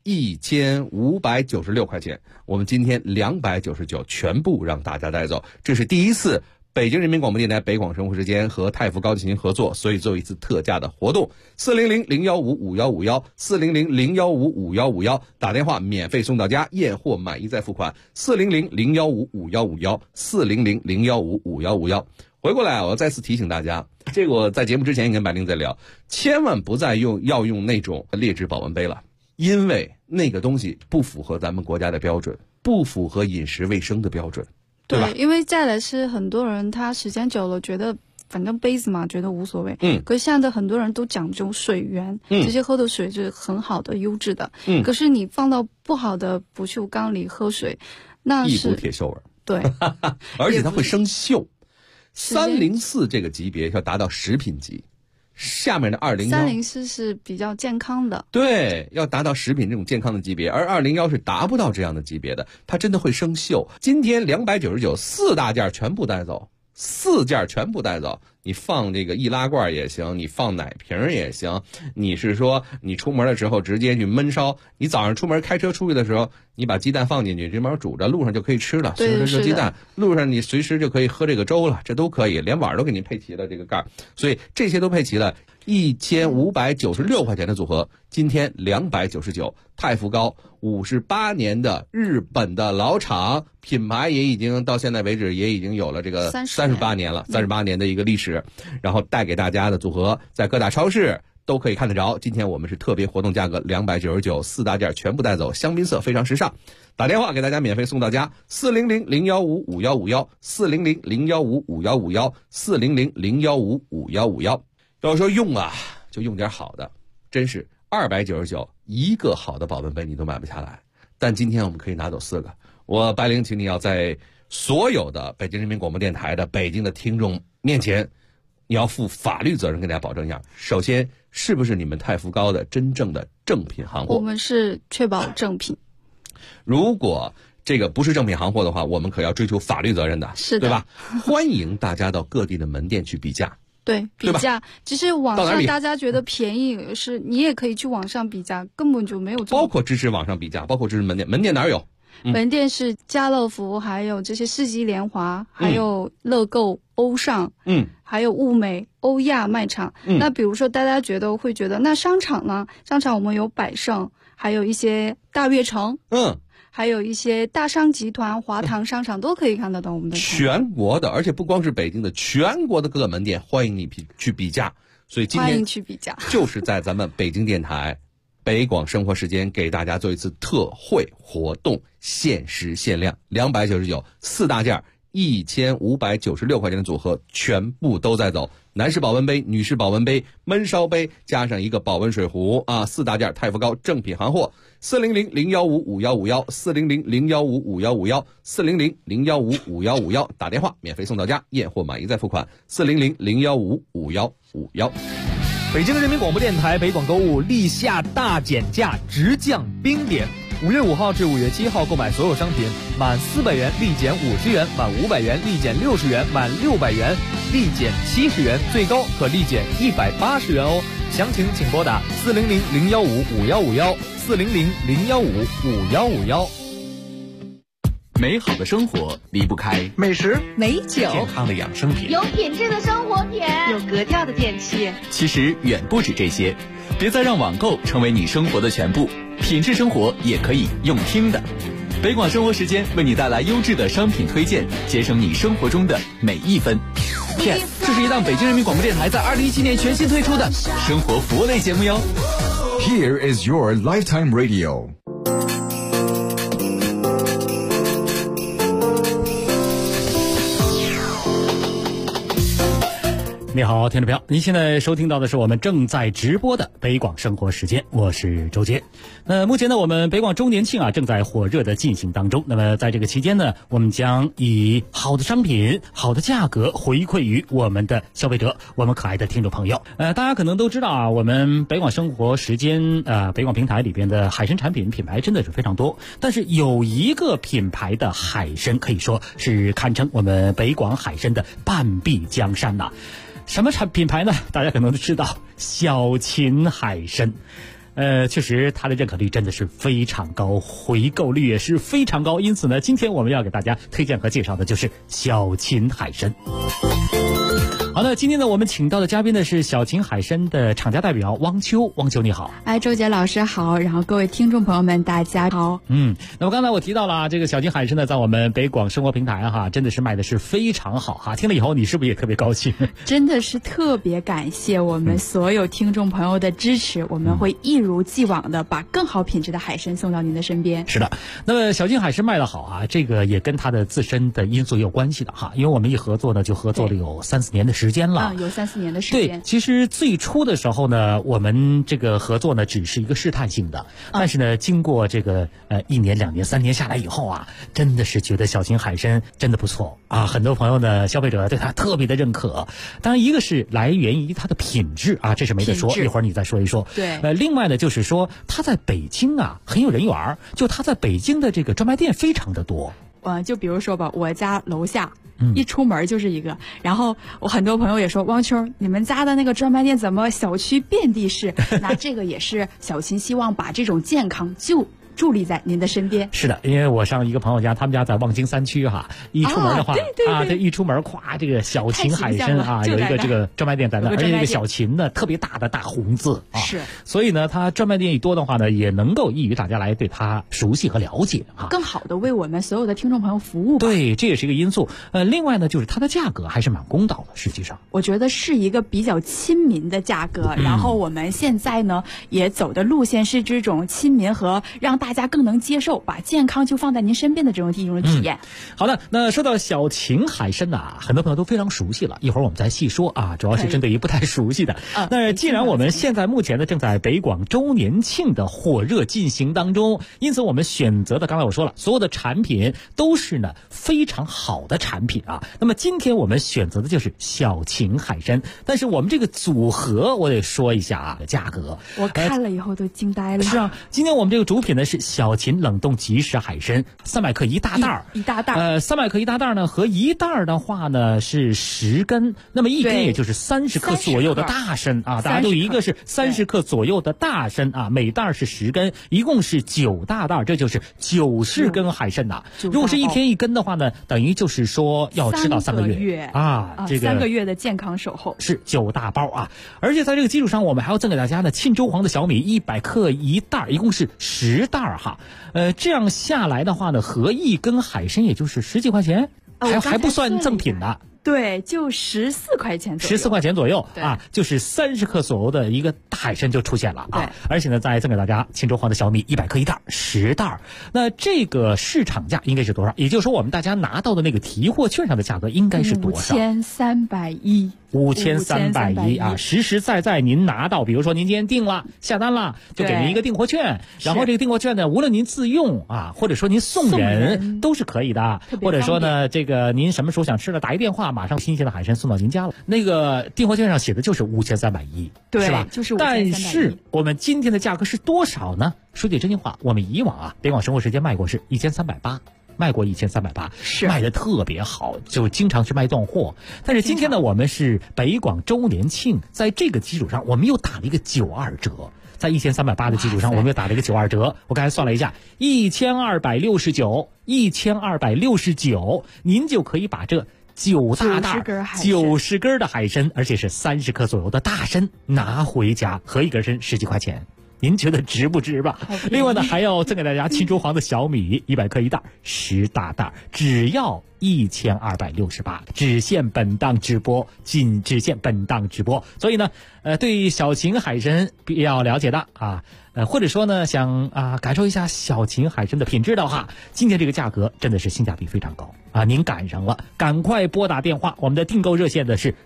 1596块钱。我们今天299全部让大家带走，这是第一次北京人民广播电台北广生活时间和太福糕进行合作，所以做一次特价的活动。400-015-5151，400-015-5151，打电话免费送到家，验货满意再付款。400-015-5151，400-015-5151。 回过来我再次提醒大家，这个我在节目之前也跟白灵在聊，千万不再要用那种劣质保温杯了，因为那个东西不符合咱们国家的标准，不符合饮食卫生的标准，对吧？ 因为再来是很多人他时间久了觉得反正杯子嘛，觉得无所谓。可是现在的很多人都讲究水源，这些喝的水是很好的、优质的。可是你放到不好的不锈钢里喝水，那是一股铁锈味。 对， 而且它会生锈。304这个级别要达到食品级，下面的 201，304是比较健康的。 对，要达到食品这种健康的级别，而201是达不到这样的级别的，它真的会生锈。今天299 4大件全部带走。4件全部带走，你放这个易拉罐也行，你放奶瓶也行，你是说你出门的时候直接去焖烧，你早上出门开车出去的时候，你把鸡蛋放进去，这边煮着，路上就可以吃了，随时热鸡蛋，路上你随时就可以喝这个粥了，这都可以，连碗都给你配齐了这个盖，所以这些都配齐了，1596块钱的组合，今天299，太福膏58年的日本的老厂，品牌也已经到现在为止也已经有了这个38年了，38年的一个历史，然后带给大家的组合，在各大超市都可以看得着。今天我们是特别活动价格299，4大件全部带走，香槟色非常时尚。打电话给大家免费送到家，400-015-5151，400-015-5151，400-015-5151。要说用啊，就用点好的，真是299一个好的保温杯你都买不下来，但今天我们可以拿走4个。我白灵请你要在所有的北京人民广播电台的北京的听众面前，你要负法律责任，跟大家保证一下。首先，是不是你们太福膏的真正的正品行货？ 我们是确保正品。 如果这个不是正品行货的话，我们可要追求法律责任的， 是的， 对吧？欢迎大家到各地的门店去比价。 对，比价，其实网上大家觉得便宜，是你也可以去网上比价，根本就没有这么。 包括支持网上比价，包括支持门店，门店哪有？ 门店是家乐福，还有这些世纪联华，还有乐购、欧尚，还有物美、欧亚卖场。那比如说大家会觉得那商场呢？商场我们有百盛，还有一些大悦城，还有一些大商集团、华堂商场都可以看得到我们的全国的，而且不光是北京的，全国的各个门店欢迎你去比价。所以今天欢迎去比价， 就是在咱们北京电台北广生活时间给大家做一次特惠活动，限时限量299，4大件1596块钱的组合全部都在走。男士保温杯、女士保温杯、焖烧杯，加上一个保温水壶啊，4大件太福膏正品行货，400-015-5151，400-015-5151，400-015-5151，打电话免费送到家，验货满意再付款，400-015-5151。 北京人民广播电台北广购物立夏大减价，直降冰点。5月5号至5月7号购买所有商品，满400元立减50元，满500元立减60元，满600元立减70元，最高可立减180元哦。详情请拨打400-015-5151，400-015-5151。 美好的生活离不开美食、 美酒、 健康的养生品， 有品质的生活品， 有格调的电器。 其实远不止这些，别再让网购成为你生活的全部，品质生活也可以用听的。北广生活时间为你带来优质的商品推荐，节省你生活中的每一分。PS， 这是一档北京人民广播电台在2017年全新推出的生活服务类节目哟。 Here is your lifetime radio。 你好，听众朋友，您现在收听到的是我们正在直播的北广生活时间，我是周杰。目前呢，我们北广周年庆正在火热的进行当中。那么在这个期间呢，我们将以好的商品、好的价格回馈于我们的消费者，我们可爱的听众朋友。大家可能都知道我们北广生活时间北广平台里边的海参产品品牌真的是非常多，但是有一个品牌的海参可以说是堪称我们北广海参的半壁江山呐。什么品牌呢？大家可能都知道，小秦海参。确实它的认可率真的是非常高，回购率也是非常高，因此呢，今天我们要给大家推荐和介绍的就是小秦海参。 好的，今天呢，我们请到的嘉宾呢是小秦海参的厂家代表汪秋。汪秋你好。 哎，周杰老师好，然后各位听众朋友们大家好。 那么刚才我提到了这个小秦海参呢，在我们北广生活平台哈，真的是卖的是非常好哈。听了以后，你是不是也特别高兴？ 真的是特别感谢我们所有听众朋友的支持，我们会一如既往的把更好品质的海参送到您的身边。 是的，那么小秦海参卖得好啊，这个也跟它的自身的因素有关系的哈，因为我们一合作呢，就合作了有3-4年的时间了。 有3-4年的时间。 对，其实最初的时候呢，我们这个合作呢只是一个试探性的，但是呢，经过这个1年、2年、3年下来以后啊，真的是觉得小秦海参真的不错啊，很多朋友呢，消费者对它特别的认可。当然，一个是来源于它的品质啊，这是没得说，一会儿你再说一说。 对。 另外呢，就是说它在北京啊很有人缘，就它在北京的这个专卖店非常的多。 就比如说吧，我家楼下。一出门就是一个，然后我很多朋友也说，汪秋，你们家的那个专卖店怎么小区遍地是？那这个也是小秦希望把这种健康就伫立在您的身边。 是的，因为我上一个朋友家，他们家在望京3区哈，一出门的话对， 一出门咵，这个小秦海参啊，有一个这个专卖店在那，而且这个小秦呢特别大的大红字啊， 是， 所以呢，它专卖店一多的话呢，也能够易于大家来对它熟悉和了解啊， 更好的为我们所有的听众朋友服务吧。 对，这也是一个因素。另外呢，就是它的价格还是蛮公道的，实际上我觉得是一个比较亲民的价格。然后我们现在呢也走的路线是这种亲民和让大家更能接受，把健康就放在您身边的这种体验。 好的，那说到小秦海参呐，很多朋友都非常熟悉了，一会儿我们再细说啊，主要是针对于不太熟悉的。那既然我们现在目前呢正在北广周年庆的火热进行当中，因此我们选择的刚才我说了，所有的产品都是呢非常好的产品啊。那么今天我们选择的就是小秦海参，但是我们这个组合我得说一下啊，价格我看了以后都惊呆了。 是啊，今天我们这个主品呢是小秦冷冻即食海参，300克一大袋儿， 一大袋儿 ，300克一大袋儿呢，和一袋儿的话呢是10根，那么一根也就是30克左右的大参啊，大家都一个是30克左右的大参啊，每袋是10根，一共是9大袋，这就是90根海参呐。如果是一天1根的话呢，等于就是说要吃到3个月啊，这个 3个月的健康守候是9大包啊，而且在这个基础上，我们还要赠给大家呢沁州黄的小米100克一袋，一共是10袋哈。这样下来的话呢，合一根海参也就是10几块钱，还不算赠品的。 对，就14块钱左右 ，14块钱左右啊，就是30克左右的一个大海参就出现了啊。而且呢，再赠给大家沁州黄的小米100克一袋，10袋。那这个市场价应该是多少？也就是说，我们大家拿到的那个提货券上的价格应该是多少 ？5310。 5310啊，实实在在您拿到，比如说您今天订了下单了，就给您一个订货券，然后这个订货券呢，无论您自用啊，或者说您送人都是可以的，或者说呢，这个您什么时候想吃了，打一电话，马上新鲜的海参送到您家了。那个订货券上写的就是5310， 对， 是吧？ 就是5310。 但是我们今天的价格是多少呢？说句真心话，我们以往啊，北广生活时间卖过是1380。卖过1380，是卖的特别好，就经常是卖断货。但是今天呢，我们是北广周年庆，在这个基础上，我们又打了一个92折，在1380的基础上，我们又打了一个92折。我刚才算了一下，1269，您就可以把这9大袋90根的海参，而且是30克左右的大参拿回家，合一根参10几块钱。您觉得值不值吧？另外呢，还要赠给大家沁州黄的小米100克一袋，10大袋，只要1268，只限本档直播，只限本档直播。所以呢，对小秦海参比较了解的啊，或者说呢想感受一下小秦海参的品质的话，今天这个价格真的是性价比非常高啊！您赶上了，赶快拨打电话，我们的订购热线的是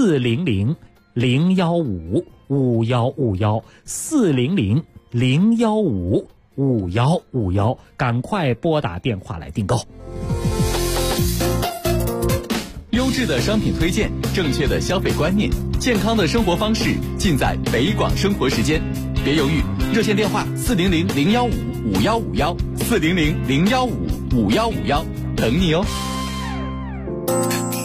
400-015-5151，400-015-5151，赶快拨打电话来订购。 优质的商品推荐，正确的消费观念，健康的生活方式，尽在北广生活时间。别犹豫，热线电话400-015-5151，400-015-5151，等你哦。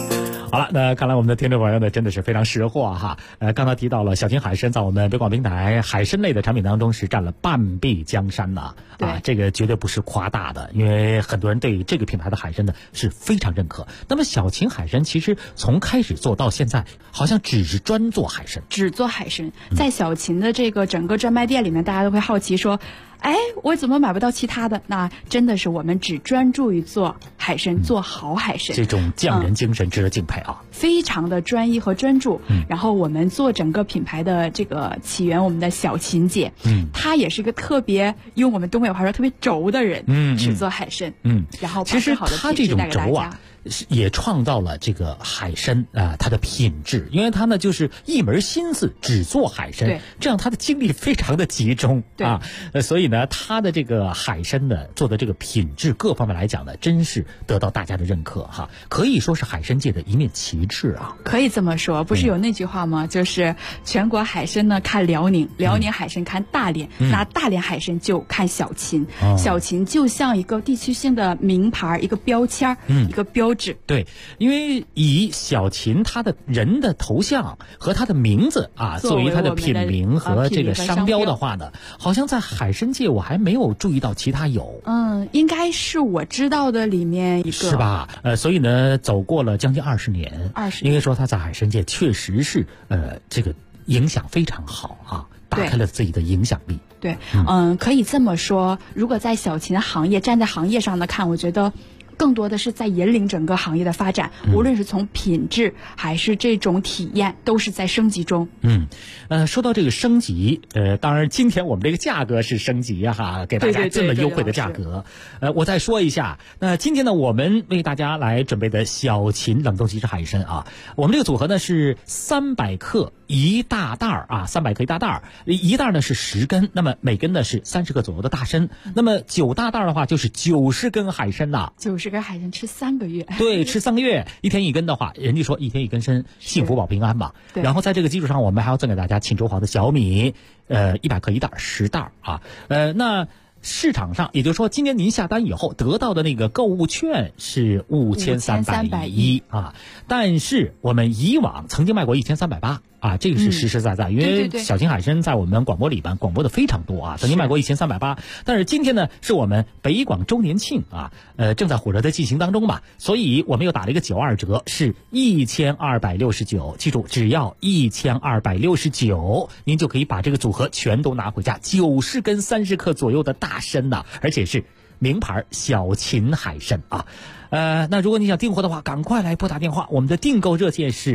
好了，那看来我们的听众朋友呢真的是非常识货哈。刚才提到了小秦海参在我们北广平台海参类的产品当中是占了半壁江山呐，啊，这个绝对不是夸大的，因为很多人对这个品牌的海参呢是非常认可。那么小秦海参其实从开始做到现在，好像只是专做海参， 只做海参。在小秦的这个整个专卖店里面，大家都会好奇说，哎，我怎么买不到其他的？那真的是我们只专注于做海参，做好海参。 这种匠人精神值得敬佩啊！ 非常的专一和专注。然后我们做整个品牌的这个起源，我们的小秦姐，她也是一个特别用我们东北话说特别轴的人，只做海参，然后把最好的品质带给大家。 也创造了这个海参它的品质，因为他呢就是一门心思只做海参，这样他的精力非常的集中啊，所以呢他的这个海参呢做的这个品质各方面来讲呢，真是得到大家的认可哈，可以说是海参界的一面旗帜啊。 可以这么说，不是有那句话吗？就是全国海参呢看辽宁，辽宁海参看大连，那大连海参就看小秦，小秦就像一个地区性的名牌，一个标签，一个标。 对，因为以小秦他的人的头像和他的名字啊作为他的品名和这个商标的话呢，好像在海参界我还没有注意到其他有。 应该是我知道的里面一个， 是吧？所以呢，走过了将近20年，应该说他在海参界确实是这个影响非常好啊，打开了自己的影响力。 对，可以这么说。如果在小秦行业站在行业上的看，我觉得更多的是在引领整个行业的发展，无论是从品质还是这种体验，都是在升级中。 说到这个升级，当然今天我们这个价格是升级哈，给大家这么优惠的价格。我再说一下，那今天呢，我们为大家来准备的小秦冷冻即食海参啊，我们这个组合呢是300克一大袋啊，300克一大袋，一袋呢是10根，那么每根呢是30克左右的大参，那么9大袋的话就是90根海参呐。 90根海参吃3个月， 对，吃3个月，1天1根的话，人家说1天1根参，幸福保平安嘛。然后在这个基础上，我们还要赠给大家秦州黄的小米，100克一袋，10袋啊。那市场上，也就是说，今年您下单以后得到的那个购物券是5310啊，但是我们以往曾经卖过1380啊，这个是实实在在，因为小秦海参在我们广播里边广播的非常多啊，曾经卖过1380，但是今天呢是我们北广周年庆啊，正在火热的进行当中嘛，所以我们又打了一个92折，是1269，记住只要1269，您就可以把这个组合全都拿回家，90根30克左右的大参呐，而且是名牌小秦海参啊。那如果你想订货的话，赶快来拨打电话，我们的订购热线是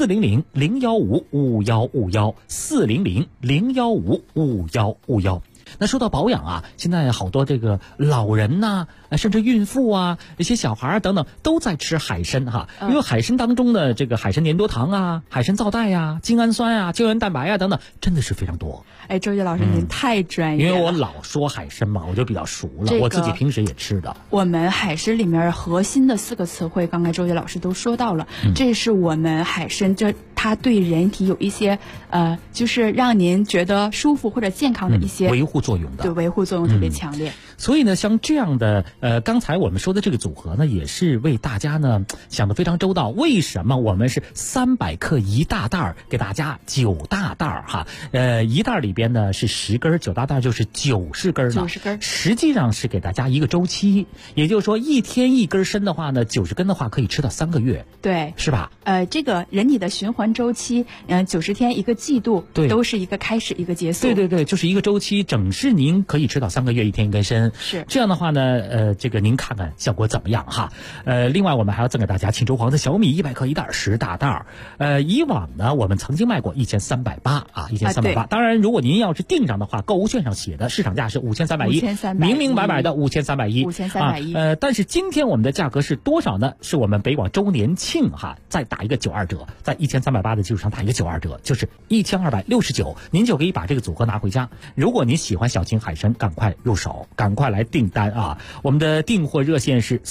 400-015-5151，400-015-5151。那说到保养啊，现在好多这个老人呐，甚至孕妇啊，一些小孩等等都在吃海参哈，因为海参当中的这个海参粘多糖啊、海参皂苷呀、精氨酸啊、胶原蛋白啊等等，真的是非常多。 哎，周杰老师您太专业了， 因为我老说海参嘛，我就比较熟了，我自己平时也吃的。 我们海参里面核心的4个词汇，刚才周杰老师都说到了，这是我们海参它对人体有一些就是让您觉得舒服或者健康的一些维护作用的， 对，维护作用特别强烈。 所以呢，像这样的刚才我们说的这个组合呢，也是为大家呢想得非常周到。为什么我们是300克一大袋给大家9大袋哈？一袋里边呢是10根，9大袋就是90根呢。90根，实际上是给大家一个周期，也就是说1天1根参的话呢，90根的话可以吃到3个月， 对， 是吧？ 这个人体的循环周期，90天1个季度，对，都是一个开始一个结束。 对，就是一个周期，整是您可以吃到3个月，1天1根参。 是这样的话呢，这个您看看效果怎么样哈？另外我们还要赠给大家秦州黄的小米100克一袋，10大袋。以往呢我们曾经卖过1380啊，1380。当然，如果您要是订上的话，购物券上写的市场价是5310，明明白白的5310。但是今天我们的价格是多少呢？是我们北广周年庆哈，再打一个92折，在1380的基础上打一个92折，就是1269，您就可以把这个组合拿回家。如果您喜欢小秦海参，赶快入手，赶快来订单啊！我们的订货热线是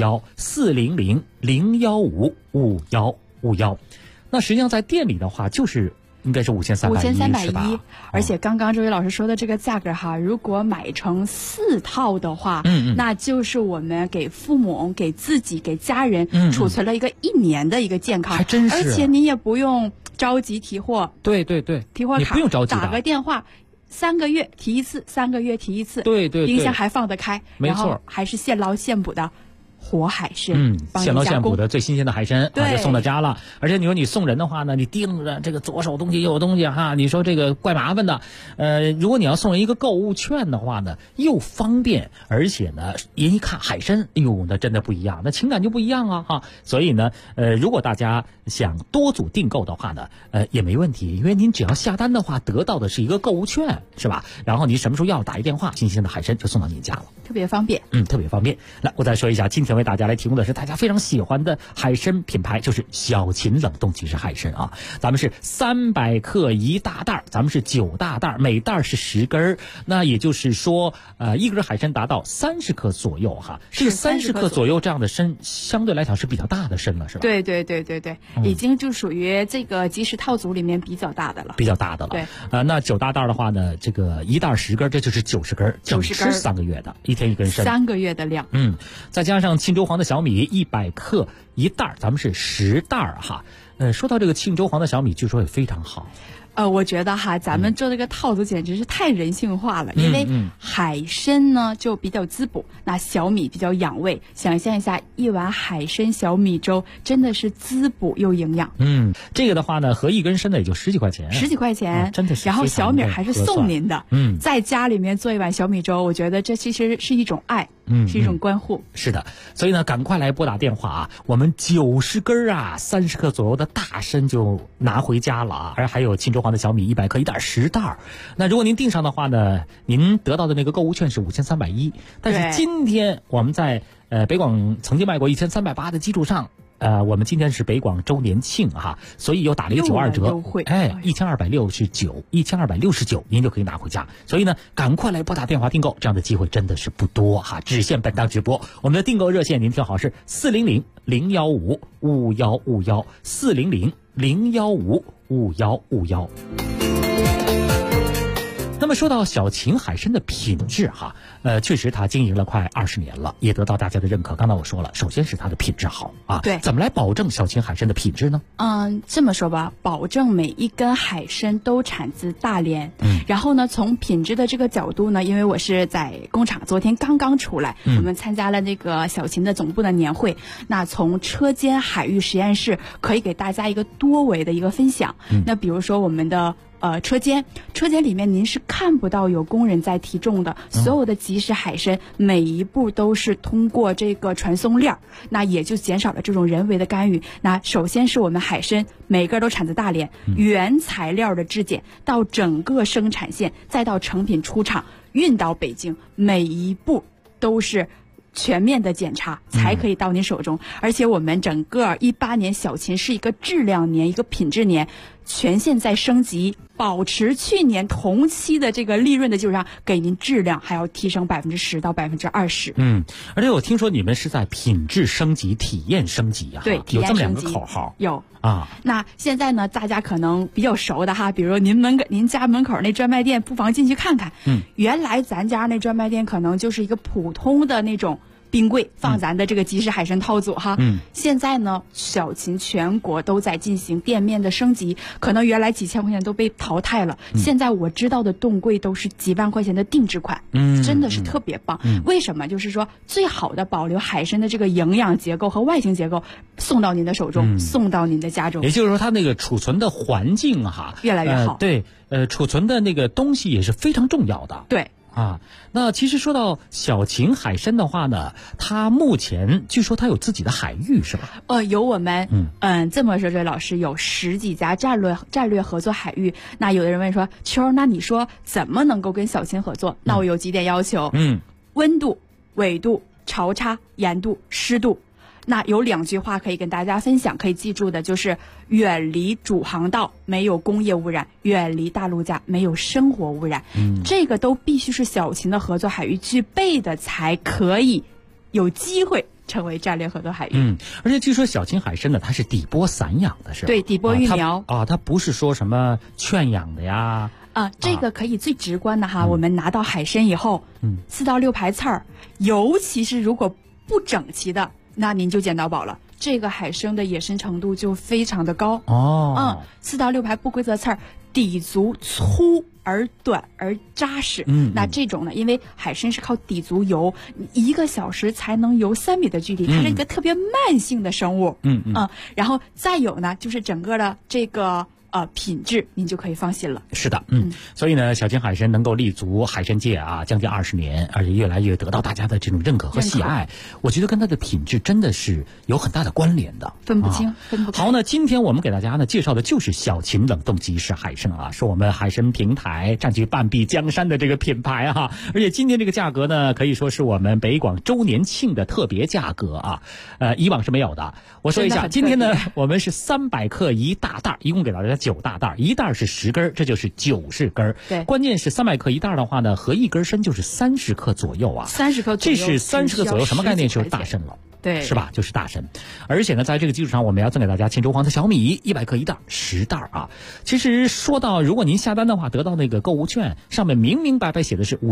400-015-5151，400-015-5151。那实际上在店里的话，就是应该是5310是吧？ 而且刚刚这位老师说的这个价格哈，如果买成4套的话，那就是我们给父母、给自己、给家人储存了一个1年的一个健康， 还真是。 而且你也不用着急提货， 对， 提货卡你不用着急， 打个电话。3个月提一次，3个月提一次， 对， 冰箱还放得开， 没错， 然后还是现捞现捕的活海参， 现捞现捕的最新鲜的海参，就送到家了。而且你说你送人的话呢，你盯着这个左手东西右手东西哈，你说这个怪麻烦的。如果你要送人一个购物券的话呢，又方便，而且呢，人一看海参，哎呦，那真的不一样，那情感就不一样啊哈。所以呢，如果大家想多组订购的话呢，也没问题，因为您只要下单的话，得到的是一个购物券，是吧？然后你什么时候要打一电话，新鲜的海参就送到您家了， 特别方便。 特别方便。来，我再说一下，今天为大家来提供的是大家非常喜欢的海参品牌，就是小秦冷冻即食海参啊。咱们是300克1大袋，咱们是9大袋，每袋是10根，那也就是说，一根海参达到30克左右哈。这个30克左右这样的参，相对来讲是比较大的参了，是吧？ 对，已经就属于这个即食套组里面比较大的了。 比较大的了。 对， 那9大袋的话呢，这个1袋10根，这就是90根，整吃3个月的，一天一根参 ，3个月的量。 再加上庆州黄的小米100克1袋，咱们是10袋哈。说到这个庆州黄的小米，据说也非常好。 我觉得哈，咱们做这个套组简直是太人性化了，因为海参呢就比较滋补，那小米比较养胃。想象一下，一碗海参小米粥真的是滋补又营养。 这个的话呢，合一根参呢也就10几块钱 ，10几块钱， 真的是。 然后小米还是送您的。在家里面做一碗小米粥，我觉得这其实是一种爱。是一种关护。 是的，所以呢，赶快来拨打电话啊！我们90根啊，30克左右的大参就拿回家了啊！而还有庆州黄的小米100克1袋10袋。那如果您订上的话呢，您得到的那个购物券是5310。但是今天我们在北广曾经卖过1380的基础上。我们今天是北广周年庆哈，所以又打了一个92折，1269，1269，您就可以拿回家。所以呢，赶快来拨打电话订购，这样的机会真的是不多哈，只限本档直播。我们的订购热线您听好是400-015-5151，400-015-5151。那么说到小秦海参的品质哈，确实它经营了快20年了，也得到大家的认可。刚才我说了，首先是它的品质好啊。 对， 怎么来保证小秦海参的品质呢？ 这么说吧，保证每一根海参都产自大连。然后呢，从品质的这个角度呢，因为我是在工厂，昨天刚刚出来，我们参加了那个小秦的总部的年会。那从车间海域实验室可以给大家一个多维的一个分享。那比如说我们的。车间里面您是看不到有工人在提重的，所有的即食海参每一步都是通过这个传送链，那也就减少了这种人为的干预。那首先是我们海参每个都产自大连，原材料的质检到整个生产线，再到成品出厂运到北京，每一步都是全面的检查才可以到您手中。而且我们整个18年小秦是一个质量年，一个品质年，全线在升级，保持去年同期的这个利润的基础上，给您质量还要提升10%到20%。 而且我听说你们是在品质升级、体验升级啊。 对，体验升级有这么2个口号。 有啊。那现在呢，大家可能比较熟的哈，比如您家门口那专卖店，不妨进去看看。原来咱家那专卖店可能就是一个普通的那种冰柜放咱的这个即食海参套组哈。现在呢，小秦全国都在进行店面的升级，可能原来几千块钱都被淘汰了，现在我知道的冻柜都是几万块钱的定制款，真的是特别棒。为什么？就是说最好的保留海参的这个营养结构和外形结构，送到您的手中，送到您的家中。 也就是说，它那个储存的环境哈越来越好。 对，储存的那个东西也是非常重要的。 对。 那其实说到小秦海参的话呢，它目前据说它有自己的海域是吧？ 有我们这么说，这位老师有10几家战略合作海域。那有的人问说，秋，那你说怎么能够跟小秦合作？那我有几点要求。温度、纬度、潮差、盐度、湿度。那有2句话可以跟大家分享，可以记住的就是远离主航道，没有工业污染；远离大陆架，没有生活污染。这个都必须是小秦的合作海域具备的，才可以有机会成为战略合作海域。 而且据说小秦海参呢，它是底波散养的，是吧？ 对，底波育苗它不是说什么圈养的呀。 这个可以最直观的哈，我们拿到海参以后，4到6排刺儿，尤其是如果不整齐的，那您就捡到宝了。这个海参的野生程度就非常的高4到6排不规则刺儿，底足粗而短而扎实。那这种呢，因为海参是靠底足游，1个小时才能游3米的距离，它是一个特别慢性的生物。然后再有呢，就是整个的这个品质，您就可以放心了。 是的，所以呢，小秦海参能够立足海参界将近20年，而且越来越得到大家的这种认可和喜爱。我觉得跟它的品质真的是有很大的关联的， 分不清，分不开。 好，那今天我们给大家呢介绍的就是小秦冷冻即食海参是我们海参平台占据半壁江山的这个品牌而且今天这个价格呢，可以说是我们北广周年庆的特别价格以往是没有的。我说一下，今天呢，我们是300克1大袋，一共给大家9大袋，一袋是10根，这就是90根。 对， 关键是300克1袋的话呢，合1根参就是30克左右 30克左右， 这是30克左右，什么概念？就是大参了。 对， 是吧？就是大参。而且呢，在这个基础上，我们要赠给大家千州黄的小米100克1袋，10袋其实说到，如果您下单的话，得到那个购物券，上面明明白白写的是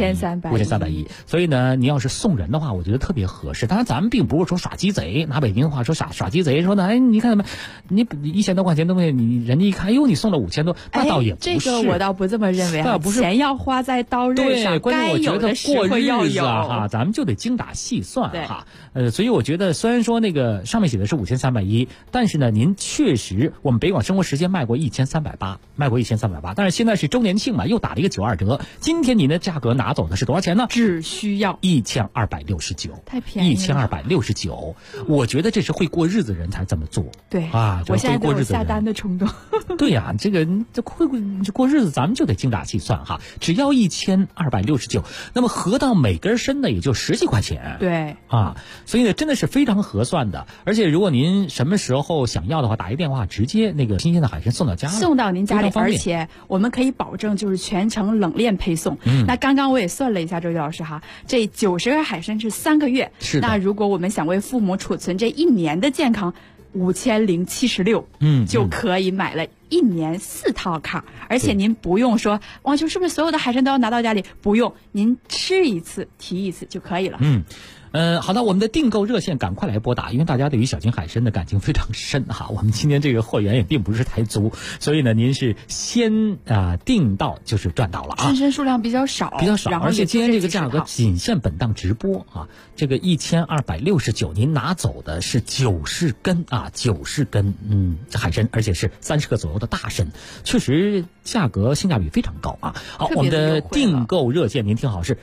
5310，所以呢，你要是送人的话，我觉得特别合适。当然，咱们并不是说耍鸡贼，拿北京话说耍鸡贼，说呢，你看你1000多块钱东西，你人家一看，你送了5000多，那倒也不是。 这个我倒不这么认为钱要花在刀刃上， 关键我觉得过日子咱们就得精打细算所以我觉得，虽然说那个上面写的是5310，但是呢，您确实我们北广生活时间卖过1380，但是现在是周年庆嘛，又打了一个92折。今天您的价格拿走的是多少钱呢？ 只需要 1269， 太便宜了 ，1269。我觉得这是会过日子人才这么做。 对我现在都有下单的冲动。 对呀，这会过日子，咱们就得精打细算只要1269，那么合到每根参呢，也就10几块钱。 对所以呢，真的是非常合算的。而且如果您什么时候想要的话，打一电话，直接那个新鲜的海参送到家里， 送到您家里，而且我们可以保证就是全程冷链配送。那刚刚我也算了一下，周瑜老师这90根海参是3个月。 是的。 那如果我们想为父母储存这1年的健康，5076，就可以买了1年4套卡。而且您不用说，王秋是不是所有的海参都要拿到家里？不用，您吃一次提一次就可以了。 好的，我们的订购热线赶快来拨打，因为大家对于小秦海参的感情非常深我们今天这个货源也并不是太足，所以呢，您是先订到就是赚到了参参数量比较少， 而且今天这个价格仅限本档直播这个1269，您拿走的是90根90根海参，而且是30克左右的大参，确实价格性价比非常高好，我们的订购热线您听好，是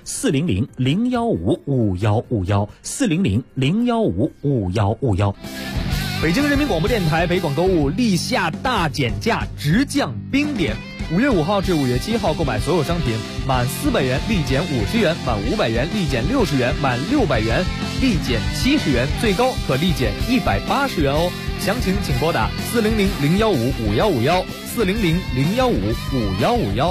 400-015-5151，400-015-5151。 北京人民广播电台北广购物立夏大减价，直降冰点。5月5号至5月7号购买所有商品，满400元立减50元，满500元立减60元，满600元立减70元，最高可立减180元哦。详情请拨打400-015-5151，400-015-5151。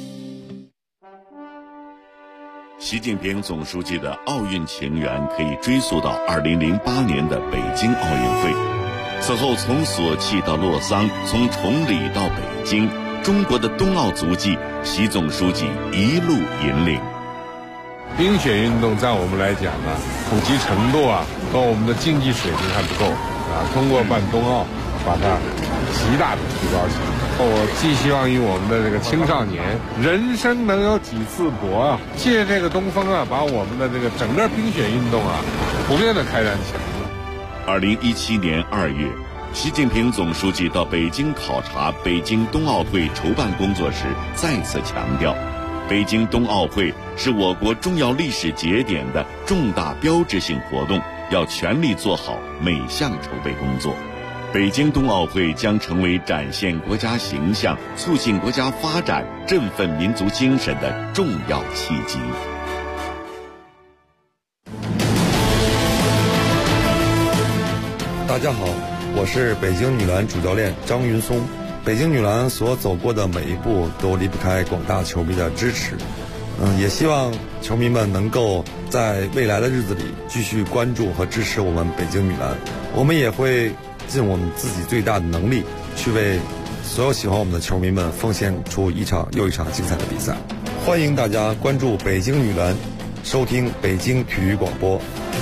习近平总书记的奥运情缘可以追溯到2008年的北京奥运会。此后从索契到洛桑，从崇礼到北京，中国的冬奥足迹，习总书记一路引领。 冰雪运动在我们来讲呢，普及程度和我们的竞技水平还不够通过办冬奥，把它极大的提高起来。我寄希望于我们的这个青少年，人生能有几次搏借这个东风把我们的这个整个冰雪运动普遍的开展起来。 2017年2月，习近平总书记到北京考察北京冬奥会筹办工作时，再次强调，北京冬奥会是我国重要历史节点的重大标志性活动，要全力做好每项筹备工作。北京冬奥会将成为展现国家形象、促进国家发展、振奋民族精神的重要契机。 大家好，我是北京女篮主教练张云松。北京女篮所走过的每一步都离不开广大球迷的支持。 也希望球迷们能够在未来的日子里继续关注和支持我们北京女篮，我们也会尽我们自己最大的能力去为所有喜欢我们的球迷们奉献出一场又一场精彩的比赛。欢迎大家关注北京女篮，收听北京体育广播。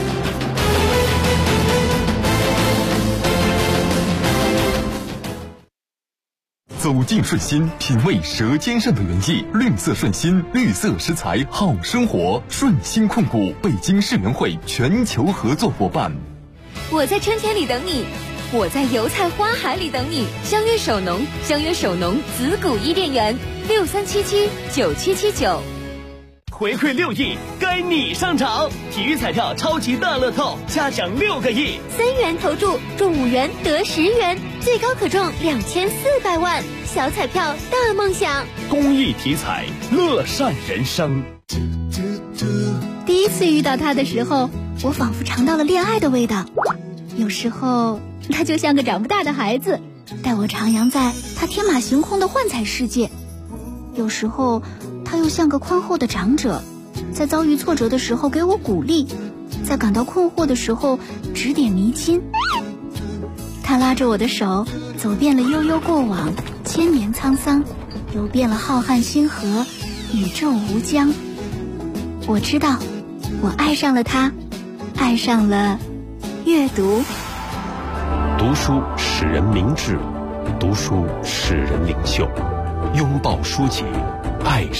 走进顺心，品味舌尖上的原意。绿色顺心，绿色食材好生活。顺心控股北京世园会全球合作伙伴。 我在春天里等你，我在油菜花海里等你。相约首农，相约首农子谷伊甸园，63779779。 回馈6亿，该你上场！体育彩票超级大乐透，加奖6个亿 ，3元投注中5元得10元，最高可中2400万。小彩票大梦想， 公益体彩，乐善人生。 第一次遇到他的时候，我仿佛尝到了恋爱的味道。有时候他就像个长不大的孩子，带我徜徉在他天马行空的幻彩世界。有时候他又像个宽厚的长者，在遭遇挫折的时候给我鼓励，在感到困惑的时候指点迷津。他拉着我的手，走遍了悠悠过往，千年沧桑，游遍了浩瀚星河，宇宙无疆。我知道，我爱上了他，爱上了阅读。 读书使人明智，读书使人领袖。拥抱书籍，爱